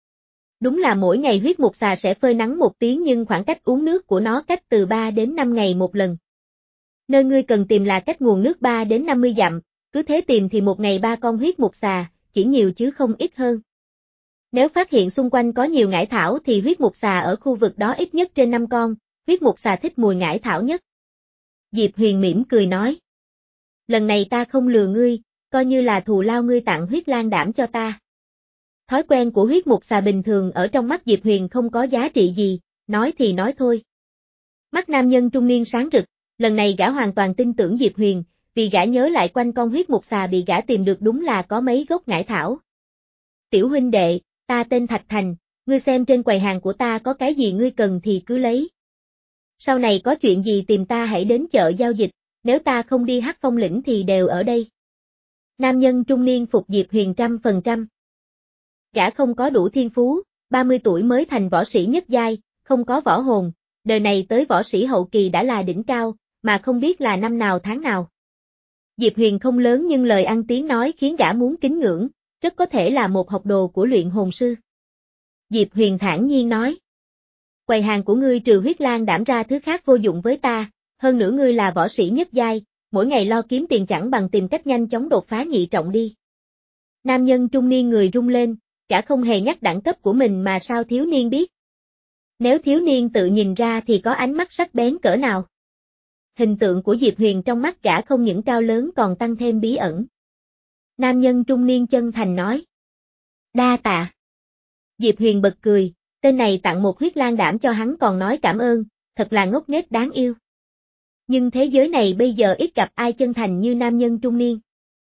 Đúng là mỗi ngày huyết mục xà sẽ phơi nắng một tiếng nhưng khoảng cách uống nước của nó cách từ ba đến năm ngày một lần. Nơi ngươi cần tìm là cách nguồn nước ba đến năm mươi dặm, cứ thế tìm thì một ngày ba con huyết mục xà, chỉ nhiều chứ không ít hơn. Nếu phát hiện xung quanh có nhiều ngải thảo thì huyết mục xà ở khu vực đó ít nhất trên năm con, huyết mục xà thích mùi ngải thảo nhất. Diệp Huyền mỉm cười nói. Lần này ta không lừa ngươi, coi như là thù lao ngươi tặng huyết lang đảm cho ta. Thói quen của huyết mục xà bình thường ở trong mắt Diệp Huyền không có giá trị gì, nói thì nói thôi. Mắt nam nhân trung niên sáng rực, lần này gã hoàn toàn tin tưởng Diệp Huyền, vì gã nhớ lại quanh con huyết mục xà bị gã tìm được đúng là có mấy gốc ngải thảo. Tiểu huynh đệ, ta tên Thạch Thành, ngươi xem trên quầy hàng của ta có cái gì ngươi cần thì cứ lấy. Sau này có chuyện gì tìm ta hãy đến chợ giao dịch, nếu ta không đi Hắc Phong lĩnh thì đều ở đây. Nam nhân trung niên phục Diệp Huyền trăm phần trăm. Gã không có đủ thiên phú, ba mươi tuổi mới thành võ sĩ nhất giai, không có võ hồn, đời này tới võ sĩ hậu kỳ đã là đỉnh cao, mà không biết là năm nào tháng nào. Diệp Huyền không lớn nhưng lời ăn tiếng nói khiến gã muốn kính ngưỡng, rất có thể là một học đồ của luyện hồn sư. Diệp Huyền thản nhiên nói. Quầy hàng của ngươi trừ huyết lang đảm ra thứ khác vô dụng với ta, hơn nữa ngươi là võ sĩ nhất giai, mỗi ngày lo kiếm tiền chẳng bằng tìm cách nhanh chóng đột phá nhị trọng đi. Nam nhân trung niên người rung lên, gã không hề nhắc đẳng cấp của mình mà sao thiếu niên biết. Nếu thiếu niên tự nhìn ra thì có ánh mắt sắc bén cỡ nào. Hình tượng của Diệp Huyền trong mắt gã không những cao lớn còn tăng thêm bí ẩn. Nam nhân trung niên chân thành nói. Đa tạ. Diệp Huyền bật cười, tên này tặng một huyết lang đảm cho hắn còn nói cảm ơn, thật là ngốc nghếch đáng yêu. Nhưng thế giới này bây giờ ít gặp ai chân thành như nam nhân trung niên.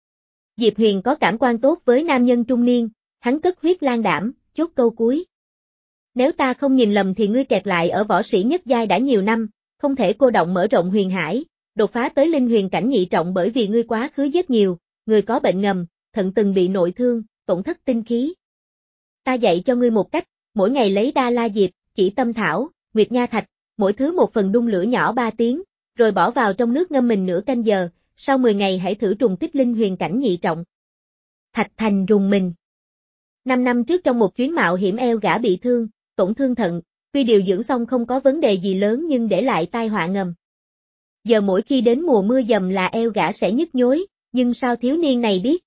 Diệp Huyền có cảm quan tốt với nam nhân trung niên, hắn cất huyết lang đảm, chốt câu cuối. Nếu ta không nhìn lầm thì ngươi kẹt lại ở võ sĩ nhất giai đã nhiều năm, không thể cô động mở rộng huyền hải, đột phá tới linh huyền cảnh nhị trọng bởi vì ngươi quá khứ giết nhiều, người có bệnh ngầm, thận từng bị nội thương, tổn thất tinh khí. Ta dạy cho ngươi một cách, mỗi ngày lấy đa la diệp, chỉ tâm thảo, nguyệt nha thạch, mỗi thứ một phần đun lửa nhỏ ba tiếng, rồi bỏ vào trong nước ngâm mình nửa canh giờ, sau mười ngày hãy thử trùng kích linh huyền cảnh nhị trọng. Thạch Thành rùng mình. Năm năm trước trong một chuyến mạo hiểm eo gã bị thương, tổn thương thận, tuy điều dưỡng xong không có vấn đề gì lớn nhưng để lại tai họa ngầm. Giờ mỗi khi đến mùa mưa dầm là eo gã sẽ nhức nhối, nhưng sao thiếu niên này biết?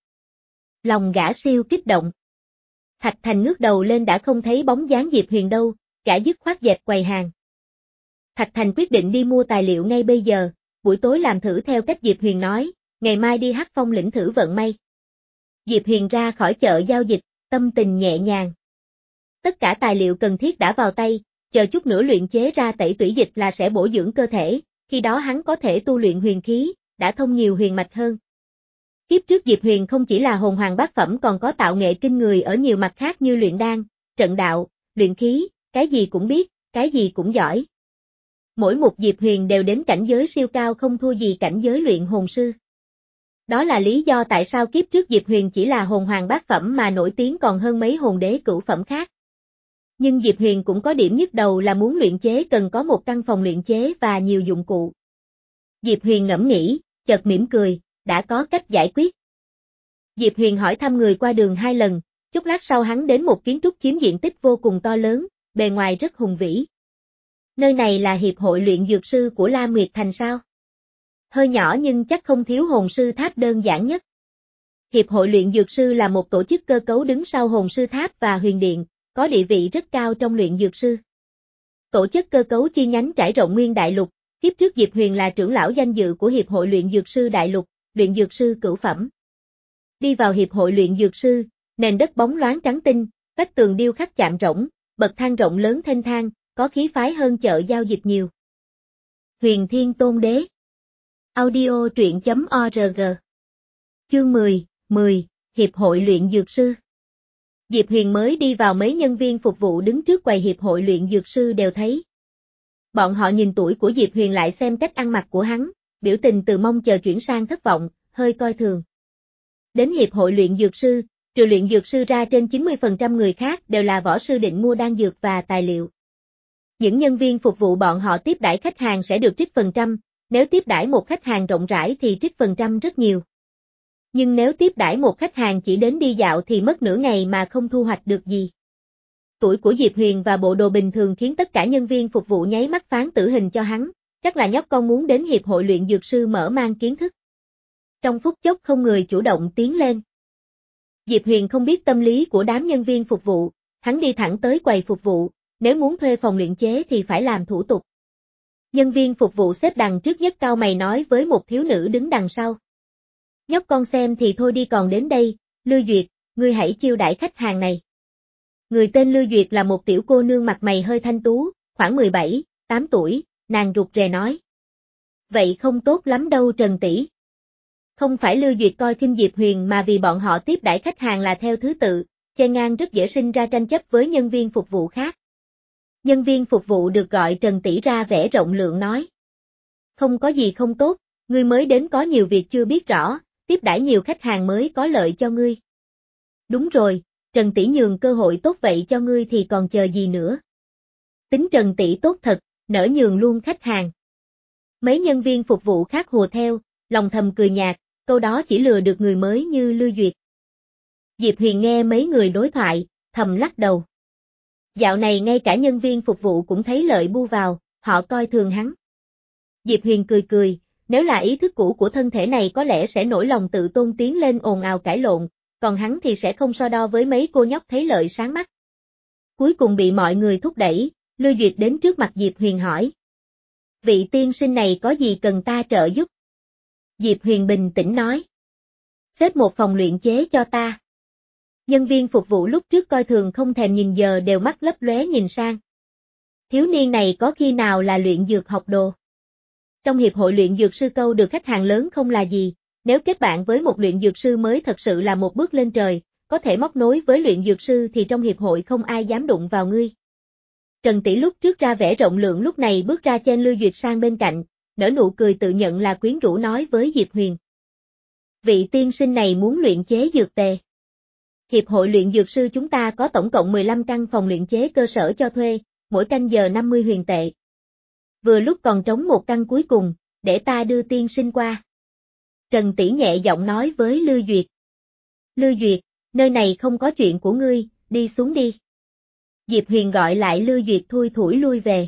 Lòng gã siêu kích động. Thạch Thành ngước đầu lên đã không thấy bóng dáng Diệp Huyền đâu, gã dứt khoát dẹp quầy hàng. Thạch Thành quyết định đi mua tài liệu ngay bây giờ, buổi tối làm thử theo cách Diệp Huyền nói, ngày mai đi Hắc Phong lĩnh thử vận may. Diệp Huyền ra khỏi chợ giao dịch, tâm tình nhẹ nhàng. Tất cả tài liệu cần thiết đã vào tay, chờ chút nữa luyện chế ra tẩy tủy dịch là sẽ bổ dưỡng cơ thể, khi đó hắn có thể tu luyện huyền khí, đã thông nhiều huyền mạch hơn. Kiếp trước Diệp Huyền không chỉ là hồn hoàng bát phẩm còn có tạo nghệ kinh người ở nhiều mặt khác như luyện đan, trận đạo, luyện khí, cái gì cũng biết, cái gì cũng giỏi. Mỗi một Diệp Huyền đều đến cảnh giới siêu cao không thua gì cảnh giới luyện hồn sư. Đó là lý do tại sao kiếp trước Diệp Huyền chỉ là hồn hoàng bát phẩm mà nổi tiếng còn hơn mấy hồn đế cửu phẩm khác. Nhưng Diệp Huyền cũng có điểm nhức đầu là muốn luyện chế cần có một căn phòng luyện chế và nhiều dụng cụ. Diệp Huyền ngẫm nghĩ, chợt mỉm cười, đã có cách giải quyết. Diệp Huyền hỏi thăm người qua đường hai lần, chút lát sau hắn đến một kiến trúc chiếm diện tích vô cùng to lớn, bề ngoài rất hùng vĩ. Nơi này là hiệp hội luyện dược sư của La Nguyệt Thành sao? Hơi nhỏ nhưng chắc không thiếu hồn sư tháp đơn giản nhất. Hiệp hội luyện dược sư là một tổ chức cơ cấu đứng sau hồn sư tháp và huyền điện, có địa vị rất cao trong luyện dược sư. Tổ chức cơ cấu chi nhánh trải rộng nguyên đại lục, kiếp trước Diệp Huyền là trưởng lão danh dự của Hiệp hội luyện dược sư đại lục, luyện dược sư cửu phẩm. Đi vào Hiệp hội luyện dược sư, nền đất bóng loáng trắng tinh, vách tường điêu khắc chạm rỗng, bậc thang rộng lớn thênh thang, có khí phái hơn chợ giao dịch nhiều. Huyền Thiên Tôn Đế. Audio truyện chấm org. Chương mười, mười, Hiệp hội luyện dược sư. Diệp Huyền mới đi vào mấy nhân viên phục vụ đứng trước quầy Hiệp hội luyện dược sư đều thấy. Bọn họ nhìn tuổi của Diệp Huyền lại xem cách ăn mặc của hắn, biểu tình từ mong chờ chuyển sang thất vọng, hơi coi thường. Đến Hiệp hội luyện dược sư, trừ luyện dược sư ra trên chín mươi phần trăm người khác đều là võ sư định mua đan dược và tài liệu. Những nhân viên phục vụ bọn họ tiếp đãi khách hàng sẽ được trích phần trăm, nếu tiếp đãi một khách hàng rộng rãi thì trích phần trăm rất nhiều. Nhưng nếu tiếp đãi một khách hàng chỉ đến đi dạo thì mất nửa ngày mà không thu hoạch được gì. Tuổi của Diệp Huyền và bộ đồ bình thường khiến tất cả nhân viên phục vụ nháy mắt phán tử hình cho hắn, chắc là nhóc con muốn đến hiệp hội luyện dược sư mở mang kiến thức. Trong phút chốc không người chủ động tiến lên. Diệp Huyền không biết tâm lý của đám nhân viên phục vụ, hắn đi thẳng tới quầy phục vụ, nếu muốn thuê phòng luyện chế thì phải làm thủ tục. Nhân viên phục vụ xếp đằng trước nhất cau mày nói với một thiếu nữ đứng đằng sau. Nhóc con xem thì thôi đi, còn đến đây, Lưu Duyệt, ngươi hãy chiêu đãi khách hàng này. Người tên Lưu Duyệt là một tiểu cô nương mặt mày hơi thanh tú, khoảng mười bảy, tám tuổi, nàng rụt rè nói. Vậy không tốt lắm đâu Trần tỷ. Không phải Lưu Duyệt coi khinh Diệp Huyền mà vì bọn họ tiếp đãi khách hàng là theo thứ tự, chen ngang rất dễ sinh ra tranh chấp với nhân viên phục vụ khác. Nhân viên phục vụ được gọi Trần tỷ ra vẻ rộng lượng nói. Không có gì không tốt, ngươi mới đến có nhiều việc chưa biết rõ, tiếp đãi nhiều khách hàng mới có lợi cho ngươi. Đúng rồi, Trần tỷ nhường cơ hội tốt vậy cho ngươi thì còn chờ gì nữa. Tính Trần tỷ tốt thật, nỡ nhường luôn khách hàng. Mấy nhân viên phục vụ khác hùa theo, lòng thầm cười nhạt, câu đó chỉ lừa được người mới như Lưu Duyệt. Diệp Huyền nghe mấy người đối thoại, thầm lắc đầu. Dạo này ngay cả nhân viên phục vụ cũng thấy lợi bu vào, họ coi thường hắn. Diệp Huyền cười cười, nếu là ý thức cũ của thân thể này có lẽ sẽ nổi lòng tự tôn tiến lên ồn ào cãi lộn, còn hắn thì sẽ không so đo với mấy cô nhóc thấy lợi sáng mắt. Cuối cùng bị mọi người thúc đẩy, Lưu Duyệt đến trước mặt Diệp Huyền hỏi. Vị tiên sinh này có gì cần ta trợ giúp? Diệp Huyền bình tĩnh nói. Xếp một phòng luyện chế cho ta. Nhân viên phục vụ lúc trước coi thường không thèm nhìn giờ đều mắt lấp lóe nhìn sang. Thiếu niên này có khi nào là luyện dược học đồ? Trong hiệp hội luyện dược sư câu được khách hàng lớn không là gì, nếu kết bạn với một luyện dược sư mới thật sự là một bước lên trời, có thể móc nối với luyện dược sư thì trong hiệp hội không ai dám đụng vào ngươi. Trần tỷ lúc trước ra vẻ rộng lượng lúc này bước ra trên Lưu Duyệt sang bên cạnh, nở nụ cười tự nhận là quyến rũ nói với Diệp Huyền. Vị tiên sinh này muốn luyện chế dược tề. Hiệp hội luyện dược sư chúng ta có tổng cộng mười lăm căn phòng luyện chế cơ sở cho thuê, mỗi canh giờ năm mươi huyền tệ. Vừa lúc còn trống một căn cuối cùng, để ta đưa tiên sinh qua. Trần tỷ nhẹ giọng nói với Lưu Duyệt. Lưu Duyệt, nơi này không có chuyện của ngươi, đi xuống đi. Diệp Huyền gọi lại Lưu Duyệt thui thủi lui về.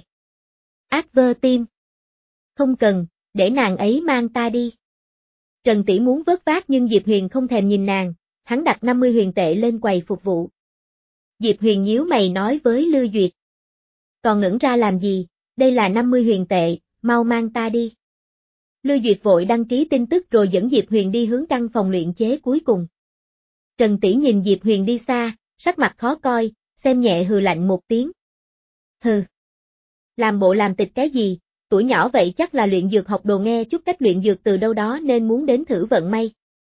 Ác vơ tim. Không cần, để nàng ấy mang ta đi. Trần tỷ muốn vớt vát nhưng Diệp Huyền không thèm nhìn nàng, hắn đặt năm mươi huyền tệ lên quầy phục vụ. Diệp Huyền nhíu mày nói với Lưu Duyệt. Còn ngẩn ra làm gì, đây là năm mươi huyền tệ, mau mang ta đi. Lưu Duyệt vội đăng ký tin tức rồi dẫn Diệp Huyền đi hướng căn phòng luyện chế cuối cùng. Trần tỷ nhìn Diệp Huyền đi xa, sắc mặt khó coi, xem nhẹ hừ lạnh một tiếng. Hừ. Làm bộ làm tịch cái gì, tuổi nhỏ vậy chắc là luyện dược học đồ nghe chút cách luyện dược từ đâu đó nên muốn đến thử vận may.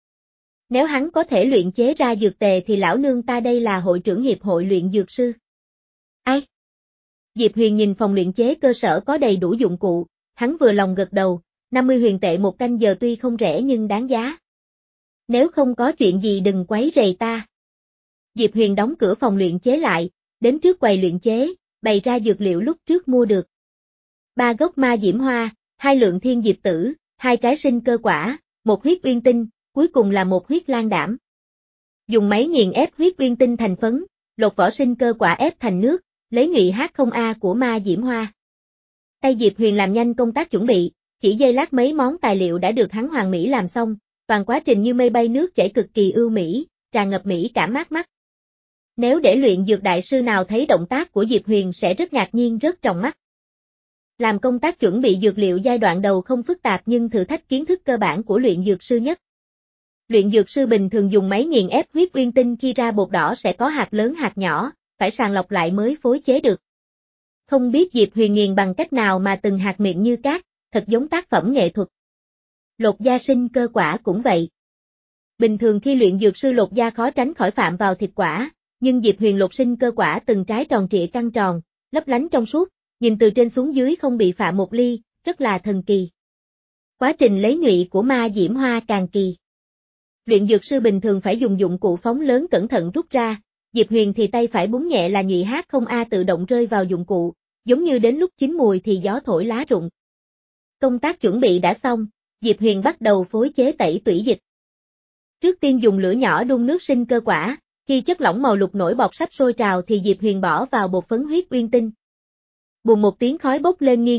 Nếu hắn có thể luyện chế ra dược tề thì lão nương ta đây là hội trưởng hiệp hội luyện dược sư. Ai? Diệp Huyền nhìn phòng luyện chế cơ sở có đầy đủ dụng cụ, hắn vừa lòng gật đầu, năm mươi huyền tệ một canh giờ tuy không rẻ nhưng đáng giá. Nếu không có chuyện gì đừng quấy rầy ta. Diệp Huyền đóng cửa phòng luyện chế lại, đến trước quầy luyện chế, bày ra dược liệu lúc trước mua được. Ba gốc ma diễm hoa, hai lượng thiên diệp tử, hai trái sinh cơ quả, một huyết uyên tinh, cuối cùng là một huyết lan đảm. Dùng máy nghiền ép huyết uyên tinh thành phấn, lột vỏ sinh cơ quả ép thành nước, lấy nhụy H không A của ma diễm hoa. Tay Diệp Huyền làm nhanh công tác chuẩn bị, chỉ giây lát mấy món tài liệu đã được hắn hoàn mỹ làm xong, toàn quá trình như mây bay nước chảy cực kỳ ưu mỹ, tràn ngập mỹ cảm mát mắt. Nếu để luyện dược đại sư nào thấy động tác của Diệp Huyền sẽ rất ngạc nhiên rất trong mắt. Làm công tác chuẩn bị dược liệu giai đoạn đầu không phức tạp nhưng thử thách kiến thức cơ bản của luyện dược sư nhất. Luyện dược sư bình thường dùng máy nghiền ép huyết uyên tinh khi ra bột đỏ sẽ có hạt lớn hạt nhỏ, phải sàng lọc lại mới phối chế được. Không biết Diệp Huyền nghiền bằng cách nào mà từng hạt miệng như cát, thật giống tác phẩm nghệ thuật. Lột da sinh cơ quả cũng vậy. Bình thường khi luyện dược sư lột da khó tránh khỏi phạm vào thịt quả, nhưng Diệp Huyền lột sinh cơ quả từng trái tròn trịa căng tròn, lấp lánh trong suốt, nhìn từ trên xuống dưới không bị phạm một ly, rất là thần kỳ. Quá trình lấy nhụy của ma diễm hoa càng kỳ. Luyện dược sư bình thường phải dùng dụng cụ phóng lớn cẩn thận rút ra, Diệp Huyền thì tay phải búng nhẹ là nhụy H không A tự động rơi vào dụng cụ, giống như đến lúc chín mùi thì gió thổi lá rụng. Công tác chuẩn bị đã xong, Diệp Huyền bắt đầu phối chế tẩy tủy dịch. Trước tiên dùng lửa nhỏ đun nước sinh cơ quả, khi chất lỏng màu lục nổi bọt sắp sôi trào thì Diệp Huyền bỏ vào bột phấn huyết uyên tinh. Bùng một tiếng khói bốc lên nghi ngút,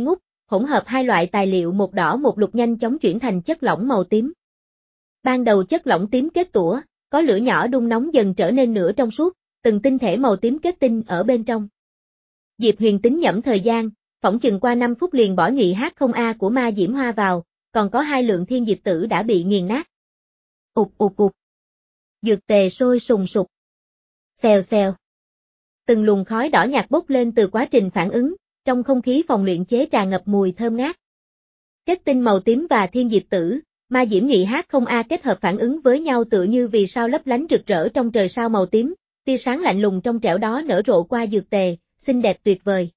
hỗn hợp hai loại tài liệu một đỏ một lục nhanh chóng chuyển thành chất lỏng màu tím. Ban đầu chất lỏng tím kết tủa, có lửa nhỏ đun nóng dần trở nên nửa trong suốt, từng tinh thể màu tím kết tinh ở bên trong. Diệp Huyền tính nhẩm thời gian, phỏng chừng qua năm phút liền bỏ nhụy H không A của ma diễm hoa vào, còn có hai lượng thiên diệp tử đã bị nghiền nát. Ụt ụt ụt. Dược tề sôi sùng sục. Xèo xèo. Từng luồng khói đỏ nhạt bốc lên từ quá trình phản ứng, trong không khí phòng luyện chế tràn ngập mùi thơm ngát. Kết tinh màu tím và thiên diệp tử, ma diễm nhụy H không A kết hợp phản ứng với nhau tựa như vì sao lấp lánh rực rỡ trong trời sao màu tím, tia sáng lạnh lùng trong trẻo đó nở rộ qua dược tề, xinh đẹp tuyệt vời.